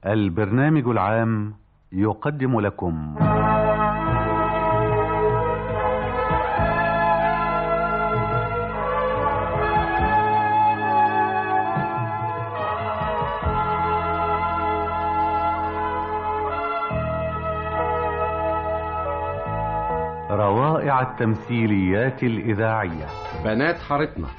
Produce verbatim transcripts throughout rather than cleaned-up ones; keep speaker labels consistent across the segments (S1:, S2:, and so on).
S1: البرنامج العام يقدم لكم روائع التمثيليات الإذاعية.
S2: بنات حارتنا.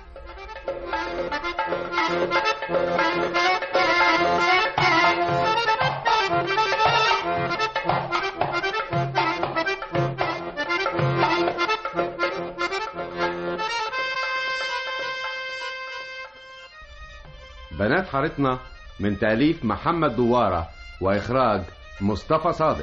S2: بنات حارتنا من تأليف محمد دوارة وإخراج مصطفى صادق.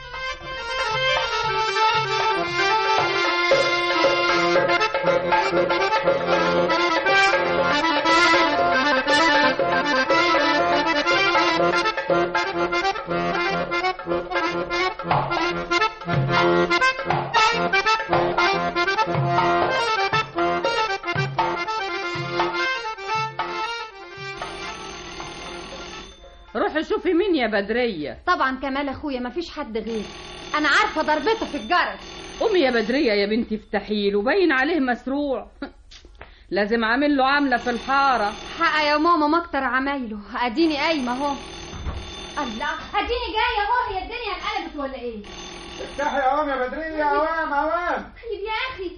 S3: روحي شوفي مين يا بدرية.
S4: طبعا كمال اخويا، مفيش حد غيره، انا عارفه ضربته في الجرس.
S3: قومي يا بدرية يا بنتي افتحيله، باين عليه مسروع. لازم اعمل له عامله في الحاره.
S4: حق يا ماما، ما اكتر عمايله، اديني قايمه اهو. الله، اديني جايه اهو. هي الدنيا انقلبت ولا ايه؟
S2: افتحي اوام يا بدرية. اوام اوام.
S4: طيب يا اخي،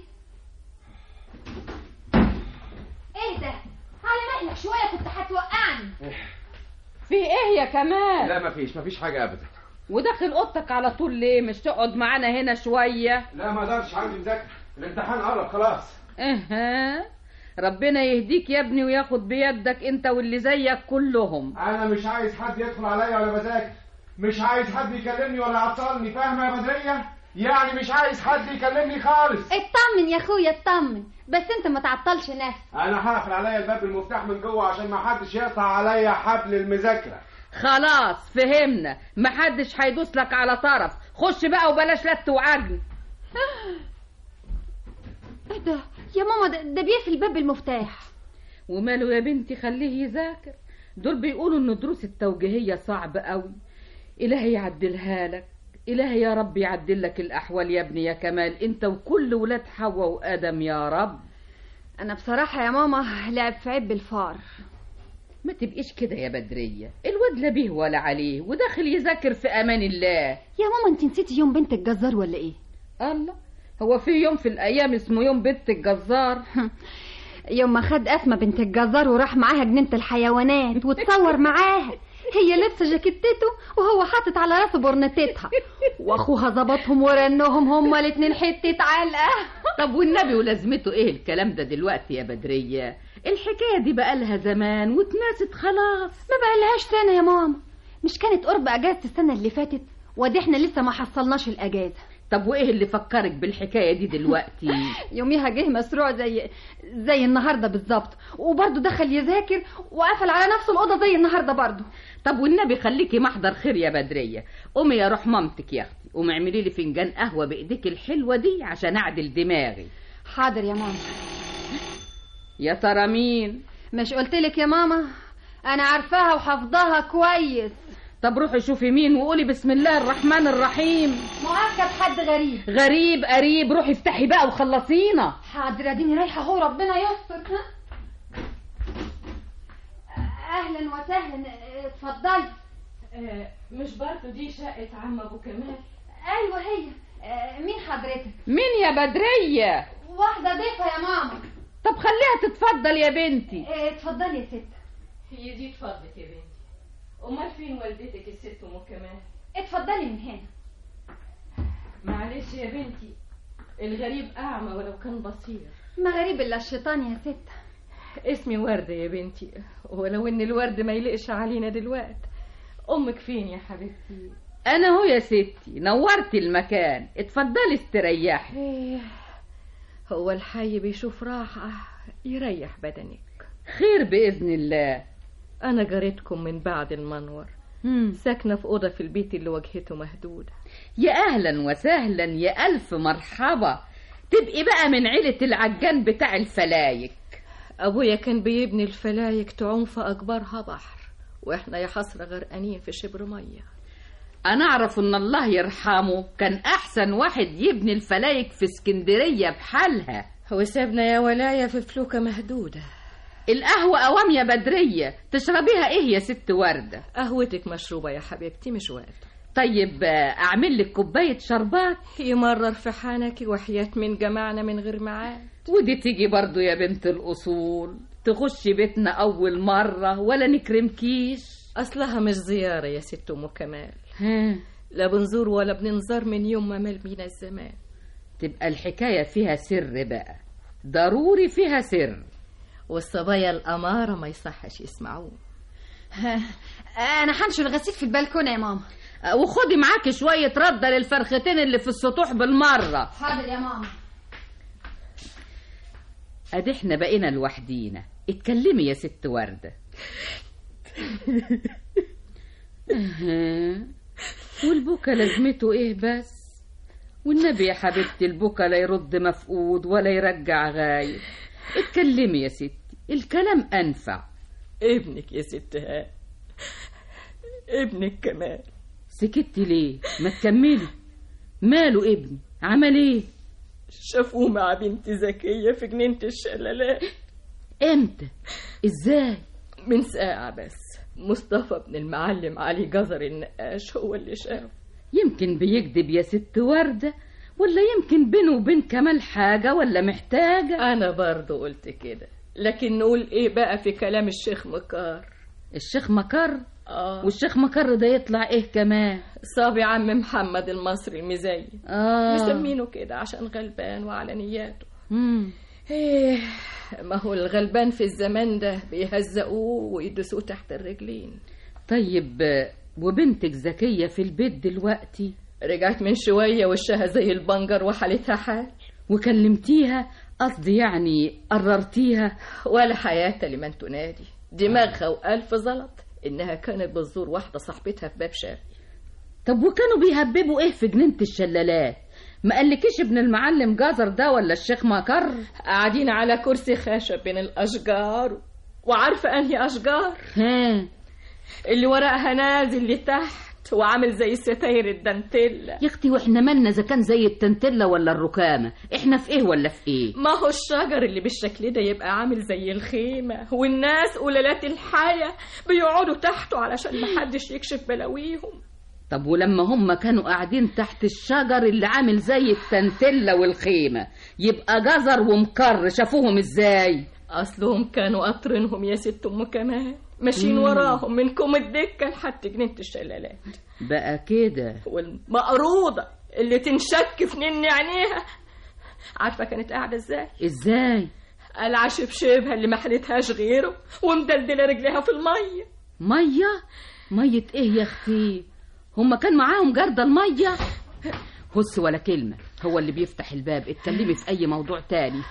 S4: ايه ده؟ على مهلك شويه، كنت هتوقعني.
S3: في ايه يا كمال؟
S2: لا مفيش مفيش حاجه ابدا.
S3: وداخل اوضتك على طول ليه؟ مش تقعد معانا هنا شويه؟
S2: لا ما اقدرش، عندي مذاكره، الامتحان قرب خلاص.
S3: اها، ربنا يهديك يا ابني وياخد بيدك انت واللي زيك كلهم.
S2: انا مش عايز حد يدخل عليا ولا بذاكر، مش عايز حد يكلمني ولا يعطلني، فاهمه يا بدريه؟ يعني مش عايز حد يكلمني خالص.
S4: اطمن يا اخويا اطمن، بس انت ما تعطلش نفسك.
S2: انا هقفل عليا الباب بالمفتاح من جوه عشان ما حدش يقطع عليا حبل المذاكره.
S3: خلاص فهمنا، محدش هيدوس لك على طرف. خش بقى وبلاش لت وعجن.
S4: ايه ده يا ماما؟ ده, ده بيقفل الباب بالمفتاح.
S3: وماله يا بنتي؟ خليه يذاكر. دول بيقولوا ان الدروس التوجيهيه صعب قوي. الهي يعدلها لك، إلهي يا رب يعدل لك الأحوال يا ابني يا كمال، انت وكل ولاد حواء وآدم يا رب.
S4: أنا بصراحة يا ماما لعب في عب الفار.
S3: ما تبقيش كده يا بدرية، الواد لا بيه ولا عليه وداخل يذاكر في أمان الله.
S4: يا ماما انت نسيتي يوم بنت الجزار ولا ايه؟
S3: الله، هو في يوم في الأيام اسمه يوم بنت الجزار؟
S4: يوم ما خد أسمة بنت الجزار وراح معاها جنينة الحيوانات وتصور معاها، هي لابسه جاكيتته وهو حاطط على راسه برنتتها، واخوها ظبطهم ورنهم هما الاتنين حته علقه.
S3: طب والنبي ولازمته ايه الكلام ده دلوقتي يا بدريه؟ الحكايه دي بقالها زمان واتناست خلاص.
S4: ما بقالهاش سنه يا ماما، مش كانت قرب اجازه السنه اللي فاتت؟ ودي احنا لسه ما حصلناش الاجازه.
S3: طب وايه اللي فكرك بالحكايه دي دلوقتي؟
S4: يوميها جه مسروع زي زي النهارده بالظبط، وبرضه دخل يذاكر وقفل على نفسه الاوضه زي النهارده برضه.
S3: طب والنبي خليكي محضر خير يا بدريه. قومي يا روح مامتك يا اختي، قومي اعملي لي فنجان قهوه بايديك الحلوه دي عشان اعدل دماغي.
S4: حاضر يا ماما.
S3: يا ترى مين؟
S4: مش قلتلك يا ماما انا عارفاها وحافظاها كويس.
S3: طب روحي شوفي مين وقولي بسم الله الرحمن الرحيم.
S4: مؤكد حد غريب.
S3: غريب قريب، روحي افتحي بقى وخلصينا.
S4: حاضر اديني رايحه اهو، ربنا يستر. ها اهلا وسهلا، اتفضلي.
S5: آه مش برضه دي شقه عم ابو كمال؟
S4: ايوه هي. آه مين حضرتك؟
S3: مين يا بدريه؟
S4: واحده ضيفه يا ماما.
S3: طب خليها تتفضل يا بنتي.
S4: آه اتفضلي يا ست.
S5: هي دي اتفضلت يا بنتي. امال فين والدتك الست ام كمال؟
S4: اتفضلي من هنا.
S5: معلش يا بنتي، الغريب اعمى ولو كان بصير.
S4: ما غريب الا الشيطان يا ست.
S5: اسمي وردة يا بنتي، ولو ان الورد ما يلقش علينا دلوقت. امك فين يا حبيبتي؟
S3: انا هو يا ستي، نورتي المكان، اتفضلي استريحي.
S5: ايه هو الحي بيشوف راحة يريح بدنك.
S3: خير بإذن الله.
S5: انا جارتكم من بعد المنور،
S3: مم.
S5: ساكنة في أوضة في البيت اللي واجهته مهدودة.
S3: يا أهلا وسهلا، يا ألف مرحبا. تبقي بقى من عيلة العجان بتاع الفلايك.
S5: أبويا كان بيبني الفلايك تعوم في أكبرها بحر، واحنا يا حسرة غرقانين في شبر مية.
S3: انا اعرف ان الله يرحمه كان احسن واحد يبني الفلايك في اسكندرية بحالها،
S5: هو سابنا يا ولاية في فلوكة مهدودة.
S3: القهوة قوام يا بدرية، تشربيها ايه يا ست وردة؟
S5: قهوتك مشروبة يا حبيبتي مش وقت.
S3: طيب اعمل لك كوباية شربات
S5: يمرر في حنكي وحياة من جمعنا من غير ميعاد.
S3: ودي تيجي برضو يا بنت الاصول، تخشي بيتنا اول مرة ولا نكرمكيش.
S5: اصلها مش زيارة يا ست ام كمال،
S3: ها
S5: لا بنزور ولا بننظر من يوم ما مال بينا الزمان.
S3: تبقى الحكاية فيها سر بقى، ضروري فيها سر،
S5: والصبايا الأمارة ما يصحش يسمعوه.
S4: انا هنشر الغسيل في البلكونه يا ماما.
S3: وخدي معاكي شوية ردة للفرختين اللي في السطوح بالمرة.
S4: حاضر يا ماما.
S3: ادي احنا بقينا لوحدينا، اتكلمي يا ست وردة. والبكا لازمته ايه بس؟ والنبي يا حبيبتي البكا لا يرد مفقود ولا يرجع غايب. اتكلمي يا ستي، الكلام انفع.
S5: ابنك يا ست ها، ابنك كمال.
S3: سكتي ليه؟ ما تكملي. ماله ابني؟ عمل ايه؟
S5: شافوه مع بنت زكية في جنينة الشلالات.
S3: امتى؟ ازاي؟
S5: من ساعة بس. مصطفى بن المعلم علي جزر النقاش هو اللي شافه.
S3: يمكن بيكذب يا ست وردة، ولا يمكن بينه وبين كمال حاجة ولا محتاجة.
S5: أنا برضو قلت كده، لكن نقول إيه بقى في كلام الشيخ مكار؟
S3: الشيخ مكر؟
S5: آه.
S3: والشيخ مكر ده يطلع إيه كمان؟
S5: صابي عم محمد المصري المزين.
S3: آه.
S5: مسمينه كده عشان غلبان وعلى نياته.
S3: مم.
S5: إيه، ما هو الغلبان في الزمان ده بيهزقوه ويدسوه تحت الرجلين.
S3: طيب وبنتك زكية في البيت دلوقتي؟
S5: رجعت من شوية وشها زي البنجر وحالتها حال.
S3: وكلمتيها؟ قصدي يعني قررتيها؟
S5: ولا حياة لمن تنادي، دماغها وألف زلط إنها كانت بتزور واحدة صاحبتها في باب شارع.
S3: طب وكانوا بيهببوا إيه في جنينة الشلالات؟ ما قالكيش ابن المعلم جزر ده ولا الشيخ مكر؟
S5: قاعدين على كرسي خشب بين الأشجار. وعارفة أنهي أشجار؟
S3: ها،
S5: اللي ورقها نازل لتحت وعامل زي ستاير الدانتيلا.
S3: يا اختي واحنا مالنا اذا كان زي التنتله ولا الركامه؟ احنا في ايه ولا في ايه؟
S5: ما هو الشجر اللي بالشكل ده يبقى عامل زي الخيمه، والناس قلالات الحياه بيقعدوا تحته علشان محدش يكشف بلاويهم.
S3: طب ولما هم كانوا قاعدين تحت الشجر اللي عامل زي التنتله والخيمه، يبقى جزر ومكر شافوهم ازاي؟
S5: اصلهم كانوا قاطرينهم يا ست ام كمال، ماشيين وراهم من كوم الدكه لحد جنينه الشلالات.
S3: بقى كده.
S5: والمقروضه اللي تنشك في نن عينيها، عارفه كانت قاعده ازاي؟
S3: ازاي؟
S5: قلعه شبشبها اللي ما حلتهاش غيره ومدلدله رجليها في الميه.
S3: ميه؟ ميه ايه يا اختي؟ هم كان معاهم جردل الميه؟ هس ولا كلمة، هو اللي بيفتح الباب. اتكلمي في أي موضوع تاني.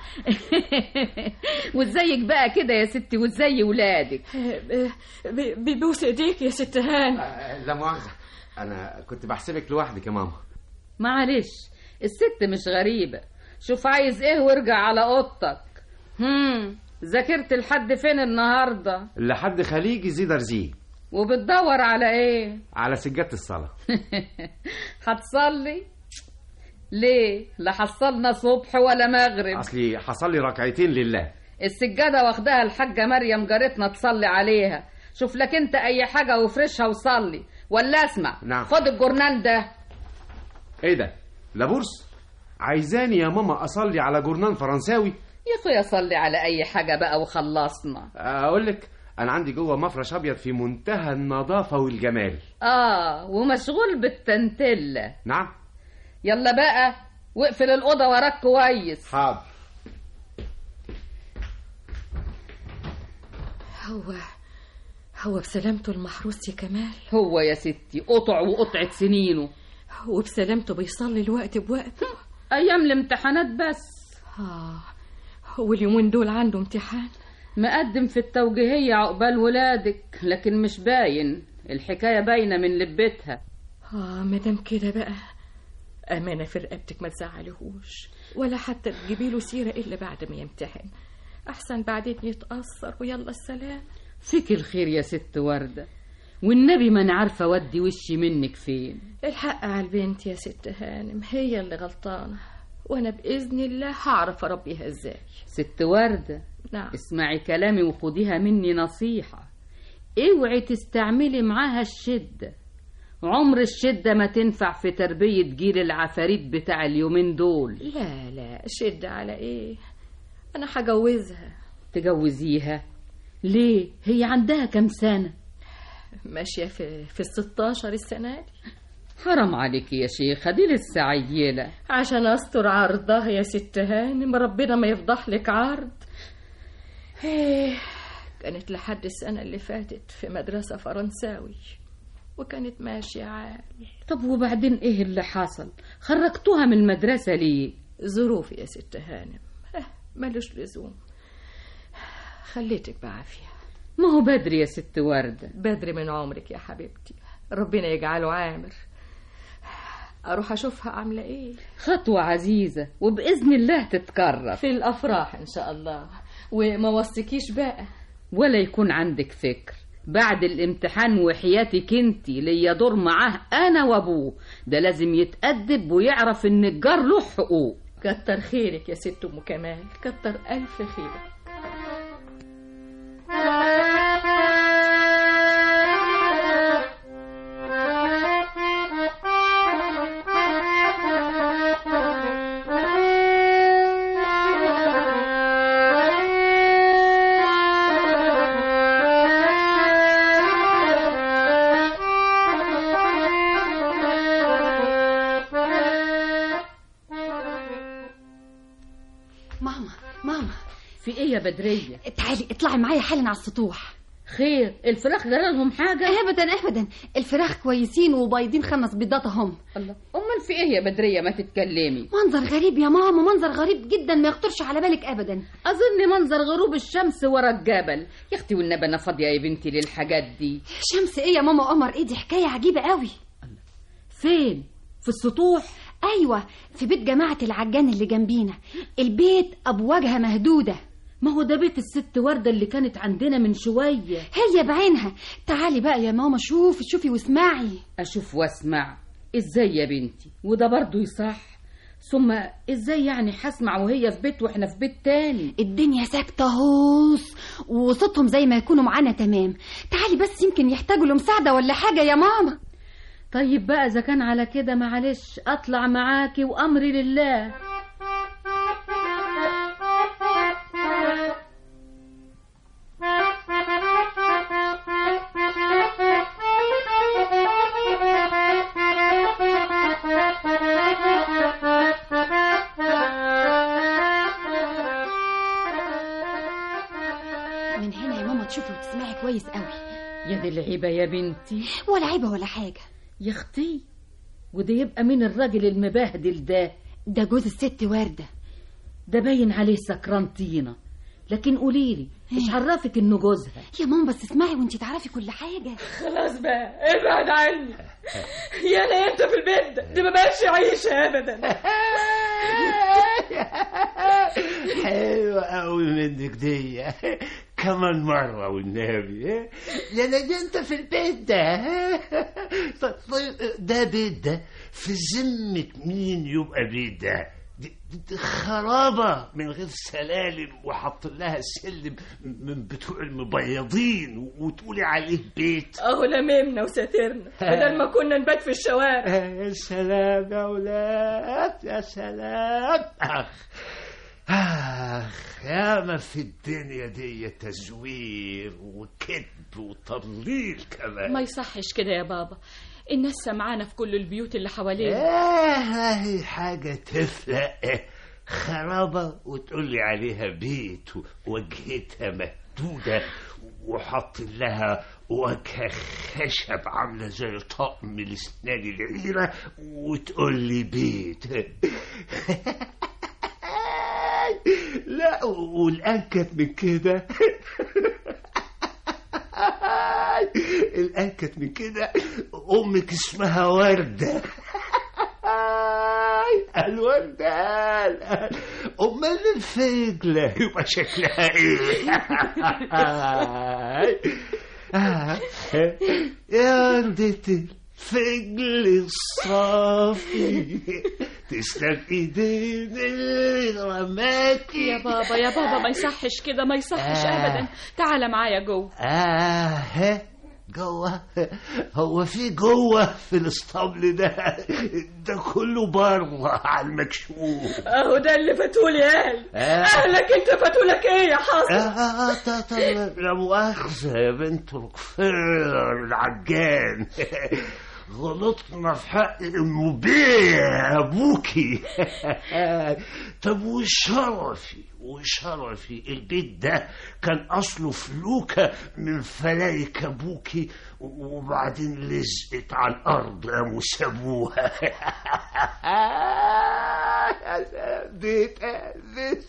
S3: وازيك بقى كده يا ستي، وازاي ولادك؟
S5: بيبوس ايديك يا ست هان.
S2: لا مؤاخذة، أنا كنت بحسبك لوحدك يا ماما.
S3: معلش، الست مش غريبة. شوف عايز ايه وارجع على اوضتك. هم ذاكرت لحد فين النهاردة؟
S2: لحد خليجي زي درزيه.
S3: وبتدور على ايه؟
S2: على سجادة الصلاة.
S3: هتصلي؟ ليه؟ لا حصلنا صبح ولا مغرب.
S2: اصلي حصلي ركعتين لله.
S3: السجادة واخدها الحاجة مريم جارتنا تصلي عليها. شوف لك انت اي حاجة وافرشها وصلي. ولا اسمع،
S2: نعم.
S3: خد الجورنال ده.
S2: ايه ده؟ لابورس؟ عايزاني يا ماما اصلي على جورنال فرنساوي؟
S3: يا اخويا صلي على اي حاجة بقى وخلصنا.
S2: اقول لك انا عندي جوه مفرش ابيض في منتهى النظافة والجمال.
S3: اه، ومشغول بالتنتلة.
S2: نعم.
S3: يلا بقى واقفل الأوضة وراك كويس.
S2: حاضر.
S5: هو هو بسلامته المحروس يا كمال؟
S3: هو يا ستي قطع وقطعة سنينه.
S5: وبسلامته بيصلي الوقت بوقته.
S3: أيام الامتحانات بس.
S5: آه، واليومين دول عنده امتحان.
S3: مقدم في التوجيهية عقبال ولادك، لكن مش باين. الحكاية باينة من لبتها.
S5: آه، مادام كده بقى أمانة في رقبتك ما تزعلهوش، ولا حتى تجيبيله سيرة إلا بعد ما يمتحن. أحسن بعدين يتأثر ويلا السلام.
S3: فيك الخير يا ست وردة. والنبي ما انا عارفه اودي وشي منك فين.
S5: الحق على البنت يا ست هانم، هي اللي غلطانة، وانا باذن الله هعرف اربيها ازاي.
S3: ست وردة،
S5: نعم.
S3: اسمعي كلامي وخديها مني نصيحة، اوعي تستعملي معاها الشدة. عمر الشدة ما تنفع في تربية جيل العفاريت بتاع اليومين دول.
S5: لا لا، شدة على ايه؟ انا هجوزها.
S3: تجوزيها ليه؟ هي عندها كم سنة؟
S5: ماشية في في الستاشر السنة دي.
S3: حرام عليك يا شيخة، دي لسه عيلة.
S5: عشان استر عرضها يا ست هانم، ربنا ما يفضح لك عرض. ايه، كانت لحد السنة اللي فاتت في مدرسة فرنساوي وكانت ماشية عال.
S3: طب وبعدين ايه اللي حصل؟ خرجتوها من المدرسة ليه؟
S5: ظروف يا ست هانم، اه ملوش لزوم. خليتك بعافية.
S3: ما هو بدري يا ست وردة.
S5: بدري من عمرك يا حبيبتي، ربنا يجعله عامر. اروح اشوفها عاملة ايه.
S3: خطوة عزيزة وبإذن الله تتكرر
S5: في الافراح ان شاء الله. وما وصيكيش بقى
S3: ولا يكون عندك فكر بعد الامتحان وحياتك انتي ليا دور معاه انا وابوه، ده لازم يتأدب ويعرف ان الجار له حقوق.
S5: كتر خيرك يا ست ام كمال، كتر الف خيرك.
S3: يا بدرية
S4: تعالي اطلعي معايا حالا على السطوح.
S3: خير؟ الفراخ جرالهم حاجة؟
S4: ابدا ابدا، الفراخ كويسين وبايضين خمس بيضات اهم.
S3: الله، امال في ايه يا بدرية ما تتكلمي؟
S4: منظر غريب يا ماما، منظر غريب جدا ما يخطرش على بالك ابدا.
S3: اظن منظر غروب الشمس ورا الجبل. يا اختي والنبي انا فاضية يا بنتي للحاجات دي.
S4: شمس ايه يا ماما؟ قمر ايه؟ دي حكاية عجيبة قوي.
S3: فين؟ في السطوح؟
S4: ايوه، في بيت جماعة العجان اللي جنبينا. البيت ابواجها مهدودة.
S3: ما هو ده بيت الست وردة اللي كانت عندنا من شوية.
S4: هي بعينها. تعالي بقى يا ماما، شوفي شوفي واسمعي.
S3: اشوف واسمع ازاي يا بنتي؟ وده برضو يصح؟ ثم ازاي يعني هسمع وهي في بيت واحنا في بيت تاني؟
S4: الدنيا ساكتة هوس وصوتهم زي ما يكونوا معانا تمام. تعالي بس يمكن يحتاجوا لمساعدة ولا حاجة يا ماما.
S3: طيب بقى اذا كان على كده معلش اطلع معاكي وامري لله.
S4: من هنا يا ماما تشوفي وتسمعي كويس قوي.
S3: يا دي العيبة يا بنتي.
S4: ولا عيبة ولا حاجة
S3: يا اختي. وده يبقى مين الراجل المبهدل ده؟
S4: ده جوز الست وردة.
S3: ده باين عليه سكران طينة. لكن قوليلي ايش عرفك انه جوزها؟
S4: يا ماما بس اسمعي وانتي تعرفي كل حاجة.
S5: خلاص بقى ابعد عني. يا انا انت في البيت ده دي ما بقاش عيشة ابدا.
S6: حلوة قوي منك دي كمان مرة والنبي. يا انا انت في البيت ده. طيب ده بيت ده في ذمة مين يبقى بيت ده؟ دي, دي خرابة من غير سلالم وحط لها سلم من بتوع المبيضين وتقولي عليه بيت.
S5: اهو لممنا وساترنا بدل ما كنا نبات في الشوارع.
S6: يا سلام يا ولاد يا سلام. اخ اخ يا ما في الدنيا دي تزوير وكذب وتضليل كمان.
S5: ما يصحش كده يا بابا، الناس سمعانا في كل البيوت اللي حوالينا.
S6: اه هي حاجة تفلق خرابة وتقولي عليها بيت ووجهتها مهدودة وحط لها وجه خشب عاملة زي طقم الاسنان العيرة وتقولي بيت. لا والأنكت من كده الأنكت من كده أمك اسمها وردة. الوردة. أمال الفجلة يبقى شكلها إيه؟ آه. يا ردت الفجل الصافي تسلم ايدين اللي رماكي.
S5: يا بابا يا بابا ما يصحش كده، ما يصحش
S6: آه.
S5: ابدا. تعال معايا جوه.
S6: اه جوه؟ هو في جوه في الاسطبل ده؟ ده كله بره على المكشوف.
S5: اهو ده اللي فتولي قال.
S6: آه.
S5: اهلك انت فتولك ايه يا حصل؟
S6: اه طب طب لا مؤاخذة يا بنت الغفير العجان، غلطنا في حق المبيع ابوكي. طب وشرفي وشرفي البيت ده كان اصله فلوكه من فلايك ابوكي، وبعدين لزقت على الارض قاموا سابوها. بيت بيت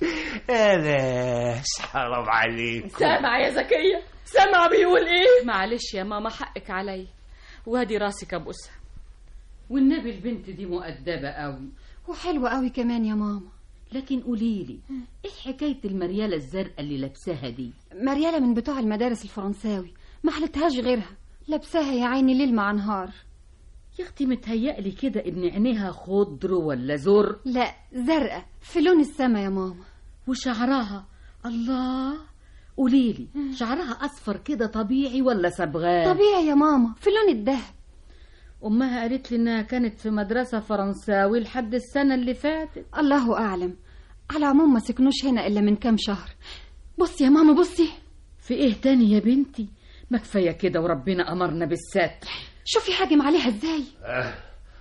S6: انا حرام عليكم.
S5: سامع يا زكيه؟ سامع بيقول ايه؟ معلش يا ماما حقك عليا، وادي راسك ابوسها.
S3: والنبي البنت دي مؤدبة قوي
S4: وحلوة قوي كمان يا ماما.
S3: لكن قوليلي ايه حكاية المريالة الزرقاء اللي لابساها دي؟
S4: مريالة من بتوع المدارس الفرنساوي، ما حلتهاش غيرها، لابساها يا عيني ليل مع نهار.
S3: يا اختي متهيألي كده ابن عينيها خضر ولا زر؟
S4: لا زرقاء في لون السما يا ماما.
S3: وشعرها الله، قوليلي شعرها اصفر كده طبيعي ولا صبغاه؟
S4: طبيعي يا ماما في لون الدهب.
S3: امها قالت لي انها كانت في مدرسة فرنساوي لحد السنة اللي فاتت.
S4: الله اعلم، على العموم ما سكنوش هنا الا من كام شهر. بصي يا ماما بصي.
S3: في ايه تاني يا بنتي؟ ما كفايه كده وربنا امرنا بالستر.
S4: شوفي حاجم عليها ازاي.
S6: آه.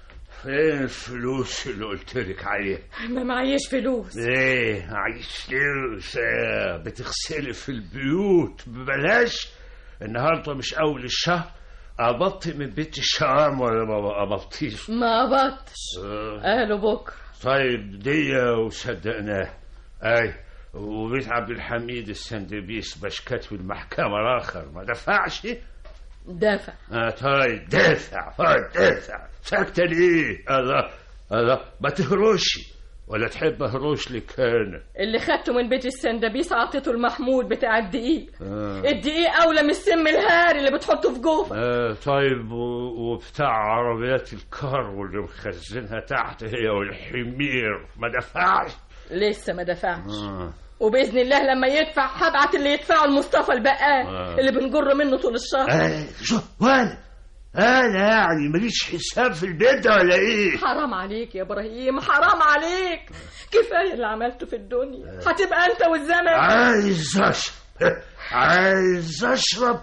S6: فين الفلوس اللي قلت لك عليها؟
S5: ما معيش فلوس.
S6: ايه معيش فلوس؟ آه. بتغسلي في البيوت ببلاش؟ النهارده مش اول الشهر، قبضت من بيت الشام ولا ما قبضتيش؟
S5: ما قبضتش.
S6: آه.
S5: قالوا بكره.
S6: طيب دي وصدقناه. اي وبيت عبد الحميد السندبيس بشكت في المحكمة الآخر ما دفعش؟
S5: دافع.
S6: اه طيب دافع. طيب دافع. ساكتة ليه؟ الله الله ما تهروشي ولا تحب اهروش لك انا؟
S5: اللي خدته من بيت السندبيس عطيته المحمود بتاع الدقيق.
S6: آه.
S5: الدقيق اولى من السم الهاري اللي بتحطه في جوفك.
S6: آه طيب وبتاع عربيات الكار واللي مخزنها تحت هي والحمير ما دفعش؟
S5: لسه ما دفعش.
S6: آه.
S5: وباذن الله لما يدفع هبعت اللي يدفعه المصطفى البقال. آه. اللي بنجر منه طول الشهر.
S6: آه شو وانا انا يعني ماليش حساب في البيت ده ولا ايه؟
S5: حرام عليك يا ابراهيم، حرام عليك. كفايه اللي عملته في الدنيا. هتبقى انت والزمن.
S6: عايز اشرب عايز اشرب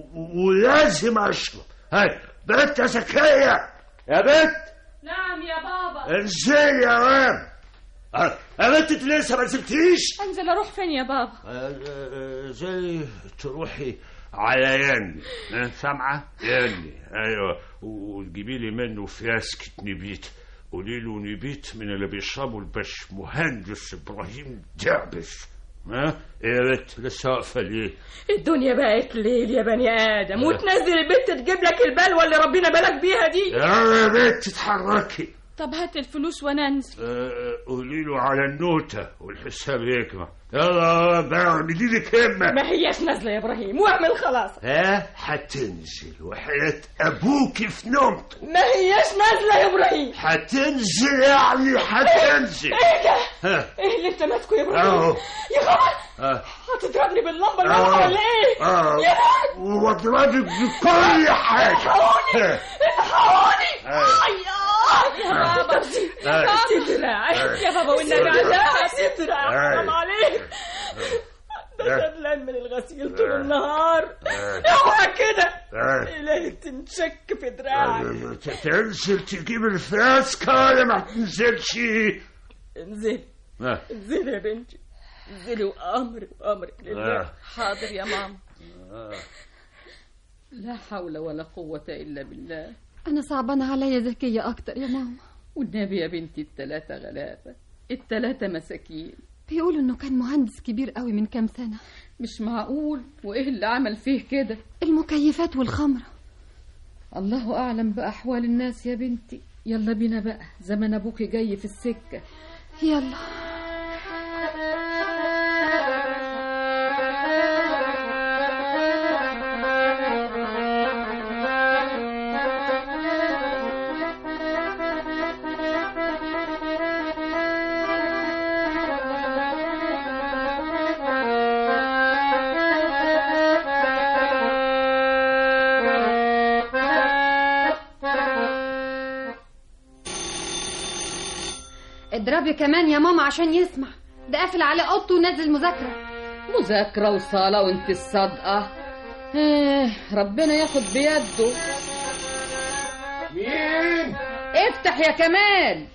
S6: ولازم اشرب. هاي بنت يا زكيه، يا بنت.
S5: نعم يا بابا.
S6: انزلي يا وام. يا بنت انت لسه ما نزلتيش؟
S5: انزل اروح فين يا بابا؟
S6: زي تروحي على يني، سامعه؟ يني ايوه، وتجيبي لي منه فياسكة نبيت. قولي له نبيت من اللي بيشربوا البش مهندس ابراهيم دعبش. ها ايه يا بنت لسه واقفه ليه؟
S5: الدنيا بقت ليل يا بني ادم، وتنزل البنت تجيب لك البلوه اللي ربنا بالك بيها دي.
S6: يا بنت تتحركي.
S5: طب هات الفلوس وانا انزل.
S6: أه قولي له على النوتة والحساب يكمل. يلا بقى اعملي لي كلمة.
S5: ما هياش نازلة يا ابراهيم، واعمل خلاص.
S6: ها هتنزل وحياة ابوكي في نومته.
S5: ما هياش نازلة يا ابراهيم.
S6: هتنزل يعني هتنزل.
S5: ايه ده؟ ها. ايه اللي انت ماسكه يا ابراهيم؟
S6: اهو
S5: يا خبر. هتضربني باللمبة الواضحة ولا ايه؟
S6: اه يا واضربك بكل حاجة.
S5: الحقوني الحقوني. يا بابا سيب دراعي يا بابا والنبي على سيب دراعي حرام عليك. ده شغلان من الغسيل طول النهار. اوعى كده إلهي تنشك في دراعي.
S6: تنزل تجيب الفاسكة ولا ما تنزلش؟
S5: انزلي انزلي يا بنتي انزلي، وأمري وأمرك لله. حاضر يا ماما.
S3: لا حول ولا قوة إلا بالله.
S4: أنا صعبانة عليا زكية أكتر يا ماما.
S3: والنبي يا بنتي التلاتة غلابة، التلاتة مساكين.
S4: بيقولوا إنه كان مهندس كبير قوي من كام سنة.
S3: مش معقول. وإيه اللي عمل فيه كده؟
S4: المكيفات والخمرة.
S3: الله أعلم بأحوال الناس يا بنتي. يلا بينا بقى، زمن أبوكي جاي في السكة.
S4: يلا. اضربي كمان يا ماما عشان يسمع، ده قافل على اوضته ونازل مذاكره.
S3: مذاكره وصلاه وانت الصادقه. ايه ربنا ياخد بيده.
S2: مين؟
S3: افتح يا كمال.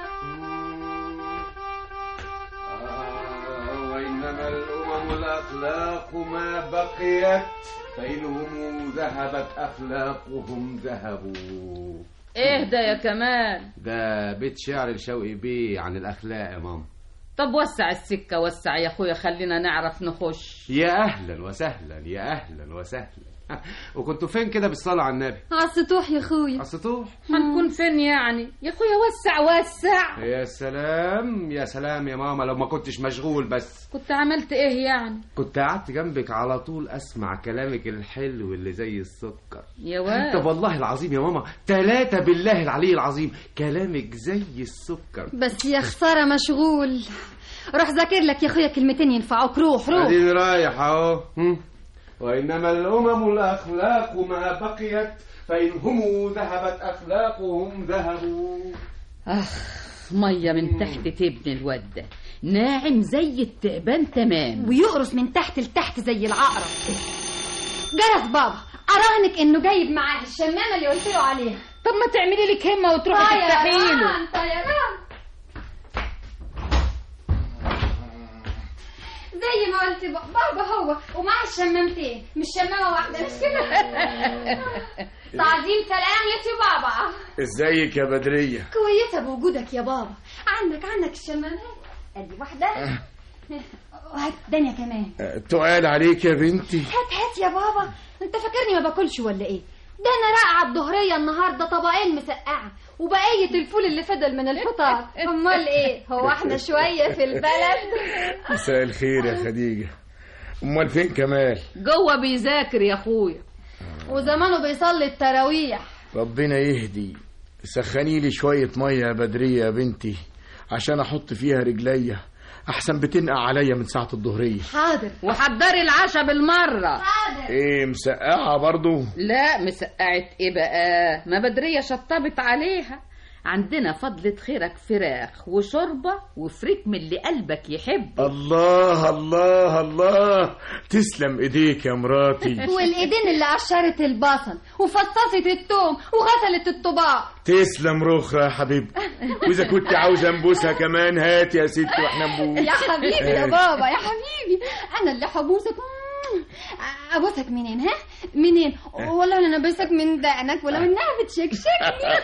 S2: آه وإنما الأمم الأخلاق ما بقيت، فإنهم ذهبت أخلاقهم ذهبوا.
S3: ايه ده يا كمال؟
S7: ده بيت شعر لشوقي بيه عن الأخلاق يا ماما.
S3: طب وسع السكة، وسع يا اخويا، خلينا نعرف نخش.
S7: يا أهلا وسهلا يا أهلا وسهلا. وكنتوا فين كده بالصلاة على النبي؟
S4: عالسطوح يا اخويا.
S7: عالسطوح؟
S3: هنكون فين يعني يا اخويا؟ وسع وسع.
S7: يا سلام يا سلام يا ماما، لو ما كنتش مشغول بس.
S3: كنت عملت ايه يعني؟
S7: كنت قعدت جنبك على طول اسمع كلامك الحلو اللي زي السكر.
S3: يا واد.
S7: طب والله العظيم يا ماما، ثلاثة بالله العلي العظيم، كلامك زي السكر.
S4: بس يا خساره مشغول. روح ذاكر لك يا اخويا كلمتين ينفعوك. روح روح.
S7: اديني رايح اهو.
S2: وإنما الأمم الأخلاق ما بقيت، فإنهم ذهبت أخلاقهم ذهبوا.
S3: اخ ميه من تحت تبني الواد ده، ناعم زي التعبان تمام،
S4: ويقرص من تحت لتحت زي العقرب. جرس بابا، اراهنك انه جايب معاه الشمامه اللي قلت له عليها.
S3: طب ما تعملي لك همه وتروحي تفتحي له.
S4: طيران زي ما قلت بابا، هو ومعاه الشمامتين، مش شمامه واحده، مش كده؟ تعظيم سلام يا سي بابا.
S8: ازيك يا بدريه؟
S4: كويسه بوجودك يا بابا. عندك عندك الشمامات، ادي واحده وهات الثانيه كمان.
S8: تقال عليك يا بنتي.
S4: هات هات يا بابا، انت فاكرني ما باكلش ولا ايه؟ ده انا راقعه الظهريه النهارده طبقين مسقعه وبقيه الفول اللي فضل من الفطار. امال ايه، هو احنا شويه في البلد؟
S8: مساء الخير يا خديجه. امال فين كمال؟
S3: جوه بيذاكر يا اخويا،
S4: وزمانه بيصلي التراويح.
S8: ربنا يهدي. سخني لي شويه ميه يا بدريه يا بنتي عشان احط فيها رجليا، احسن بتنقع عليا من ساعه الظهريه.
S4: حاضر.
S3: وحضري العشاء بالمره.
S4: حاضر.
S8: ايه مسقعه برضو؟
S3: لا مسقعت ايه بقى، ما بدريه شطبت عليها. عندنا فضلة خيرك فراخ وشوربة وفريك من اللي قلبك يحب.
S8: الله الله الله، تسلم ايديك يا مراتي.
S4: والايدين اللي قشرت البصل وفصصت الثوم وغسلت الطباق.
S8: تسلم رخرة يا حبيبتي. واذا كنت عاوزه انبوسها كمان هات يا ستي واحنا نبوس.
S4: يا حبيبي يا بابا يا حبيبي، انا اللي حبوسك. ابوسك منين؟ ها منين؟ والله انا بوسك من دقنك ولو انها بتشكشكني.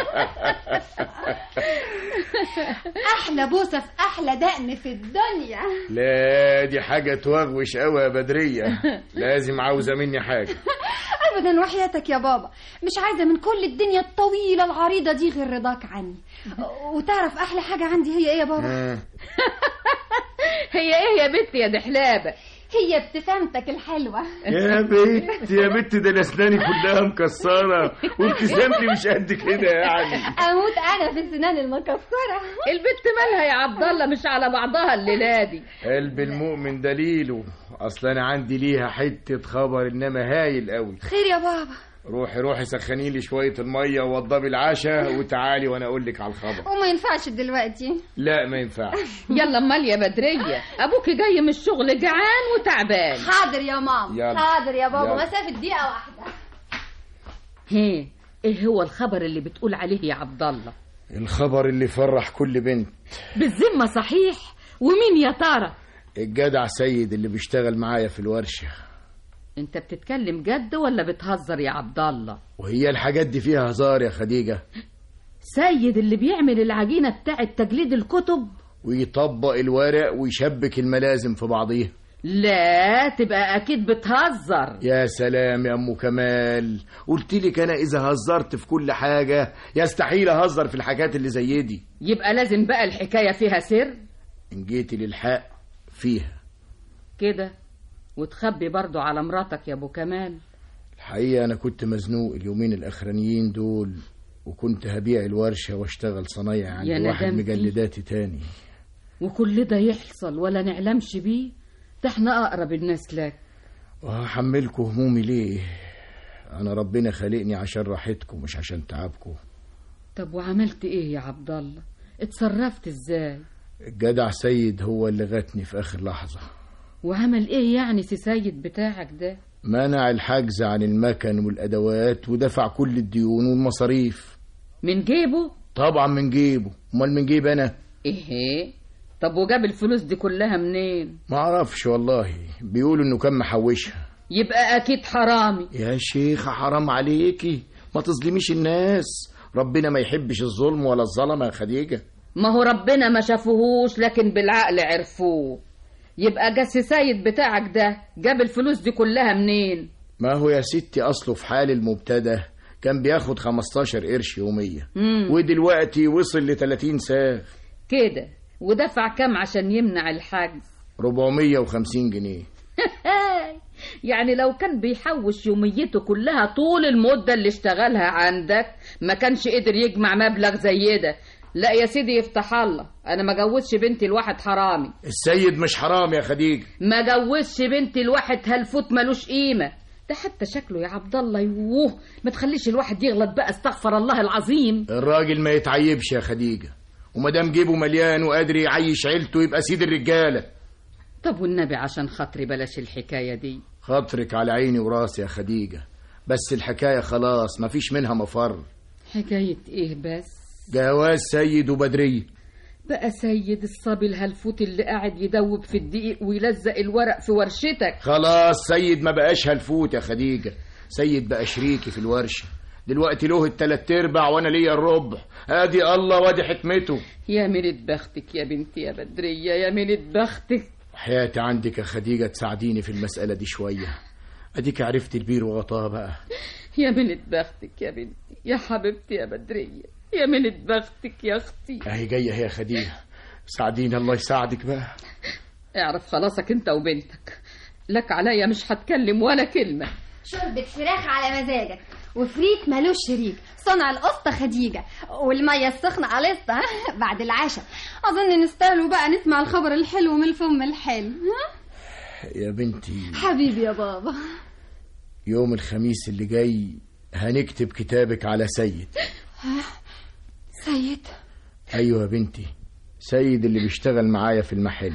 S4: احلى بوسه في احلى دقن في الدنيا.
S8: لا دي حاجه توغوش قوي يا بدريه، لازم عاوزه مني حاجه.
S4: ابدا وحياتك يا بابا، مش عايزه من كل الدنيا الطويله العريضه دي غير رضاك عني. وتعرف احلى حاجه عندي هي ايه يا بابا؟
S3: هي ايه يا بنتي يا دحلابه؟
S4: هي ابتسامتك الحلوة
S8: يا بنت يا بنت، ده انا اسناني كلها مكسرة وابتسامتي مش قد كده يعني.
S4: اموت انا في السنان المكسرة.
S3: البنت مالها يا عبد الله مش على بعضها الليلة دي؟
S8: قلب المؤمن دليله، اصل انا عندي ليها حتة خبر انما هايل قوي.
S4: خير يا بابا؟
S8: روحي روحي سخني لي شويه الميه ووضبي العشاء وتعالي وانا اقول لك على الخبر.
S4: وما ينفعش دلوقتي؟
S8: لا ما ينفعش.
S3: يلا امال يا بدريه، ابوك جاي من الشغل جعان وتعبان.
S4: حاضر يا ماما.
S8: يلا.
S4: حاضر يا بابا،
S8: يلا.
S4: مسافه دقيقه واحده.
S3: هي ايه هو الخبر اللي بتقول عليه يا عبد الله؟
S8: الخبر اللي فرح كل بنت.
S3: بالذمه صحيح؟ ومين يا ترى؟
S8: الجدع سيد اللي بيشتغل معايا في الورشه.
S3: انت بتتكلم جد ولا بتهزر يا عبد الله؟
S8: وهي الحاجات دي فيها هزار يا خديجة؟
S3: سيد اللي بيعمل العجينة بتاعة تجليد الكتب
S8: ويطبق الورق ويشبك الملازم في بعضيها.
S3: لا تبقى اكيد بتهزر.
S8: يا سلام يا ام كمال، قلت لك انا اذا هزرت في كل حاجة يستحيل اهزر في الحاجات اللي زي دي.
S3: يبقى لازم بقى الحكاية فيها سر.
S8: ان جيتي للحق فيها
S3: كده، وتخبي برضو على مراتك يا ابو كمال.
S8: الحقيقة انا كنت مزنوق اليومين الاخرانيين دول، وكنت هبيع الورشة واشتغل صنايع عند واحد مجلداتي تاني.
S3: وكل ده يحصل ولا نعلمش بيه؟ ده احنا اقرب الناس لك.
S8: وهحملكوا همومي ليه؟ انا ربنا خلقني عشان راحتكم مش عشان تعبكم.
S3: طب وعملت ايه يا عبد الله؟ اتصرفت ازاي؟
S8: الجدع سيد هو اللي غتني في آخر لحظة.
S3: وعمل ايه يعني سي سيد بتاعك ده؟
S8: منع الحجز عن المكن والأدوات ودفع كل الديون والمصاريف.
S3: من جيبه؟
S8: طبعا من جيبه، امال من جيب انا؟
S3: ايه؟ طب وجاب الفلوس دي كلها منين؟
S8: ما اعرفش والله، بيقولوا انه كان محوشها.
S3: يبقى اكيد حرامي.
S8: يا شيخة حرام عليكي، ما تظلميش الناس، ربنا ما يحبش الظلم ولا الظلمة يا خديجة.
S3: ما هو ربنا ما شافوهوش لكن بالعقل عرفوه. يبقى جاس سيد بتاعك ده جاب الفلوس دي كلها منين؟
S8: ما هو يا ستي اصله في حال المبتدى كان بياخد خمستاشر قرش يومية،
S3: مم.
S8: ودلوقتي وصل لتلاتين ساغ
S3: كده. ودفع كام عشان يمنع الحجز؟
S8: ربعمية وخمسين جنيه.
S3: يعني لو كان بيحوش يوميته كلها طول المدة اللي اشتغلها عندك ما كانش قدر يجمع مبلغ زي ده. لا يا سيدي يفتح الله، انا ما جوزش بنتي لواحد حرامي.
S8: السيد مش حرام يا خديجة.
S3: ما جوزش بنتي لواحد هلفوت ملوش قيمة. ده حتى شكله يا عبد الله يوه، ما تخليش الواحد يغلط بقى، استغفر الله العظيم.
S8: الراجل ما يتعيبش يا خديجة، ومدام جيبه مليان وقادر يعيش عيلته يبقى سيد الرجالة.
S3: طب والنبي عشان خاطري بلاش الحكاية دي.
S8: خاطرك على عيني وراسي يا خديجة، بس الحكاية خلاص مفيش منها مفر.
S3: حكاية ايه بس؟
S8: جواز سيد وبدرية.
S3: بقى سيد الصبي الهلفوت اللي قاعد يدوب في الدقيق ويلزق الورق في ورشتك.
S8: خلاص سيد ما بقاش هلفوت يا خديجة، سيد بقى شريكي في الورشة، دلوقتي له التلات ارباع وانا ليا الربع. ادي الله وادي حكمته.
S3: يا ميلة بختك يا بنتي يا بدرية، يا ميلة بختك.
S8: حياتي عندك يا خديجة تساعديني في المسألة دي شوية، اديك عرفت البير وغطاه بقى.
S3: يا ميلة بختك يا بنتي يا حبيبتي يا بدرية، يا ميلة بختك يا اختي.
S8: اهي جاية يا خديجة، ساعديني الله يساعدك بقى.
S3: اعرف خلاصك انت وبنتك، لك عليا مش هتكلم ولا كلمة.
S4: شربة فراخ على مزاجك، وفريك مالوش شريك، صنع القسطة خديجة، والمية السخنة على القسطة بعد العشاء. أظن نستاهلوا بقى نسمع الخبر الحلو من الفم الحلو.
S8: يا بنتي
S4: حبيبي يا بابا،
S8: يوم الخميس اللي جاي هنكتب كتابك على سيد.
S4: سيد؟
S8: أيوة يا بنتي، سيد اللي بيشتغل معايا في المحل.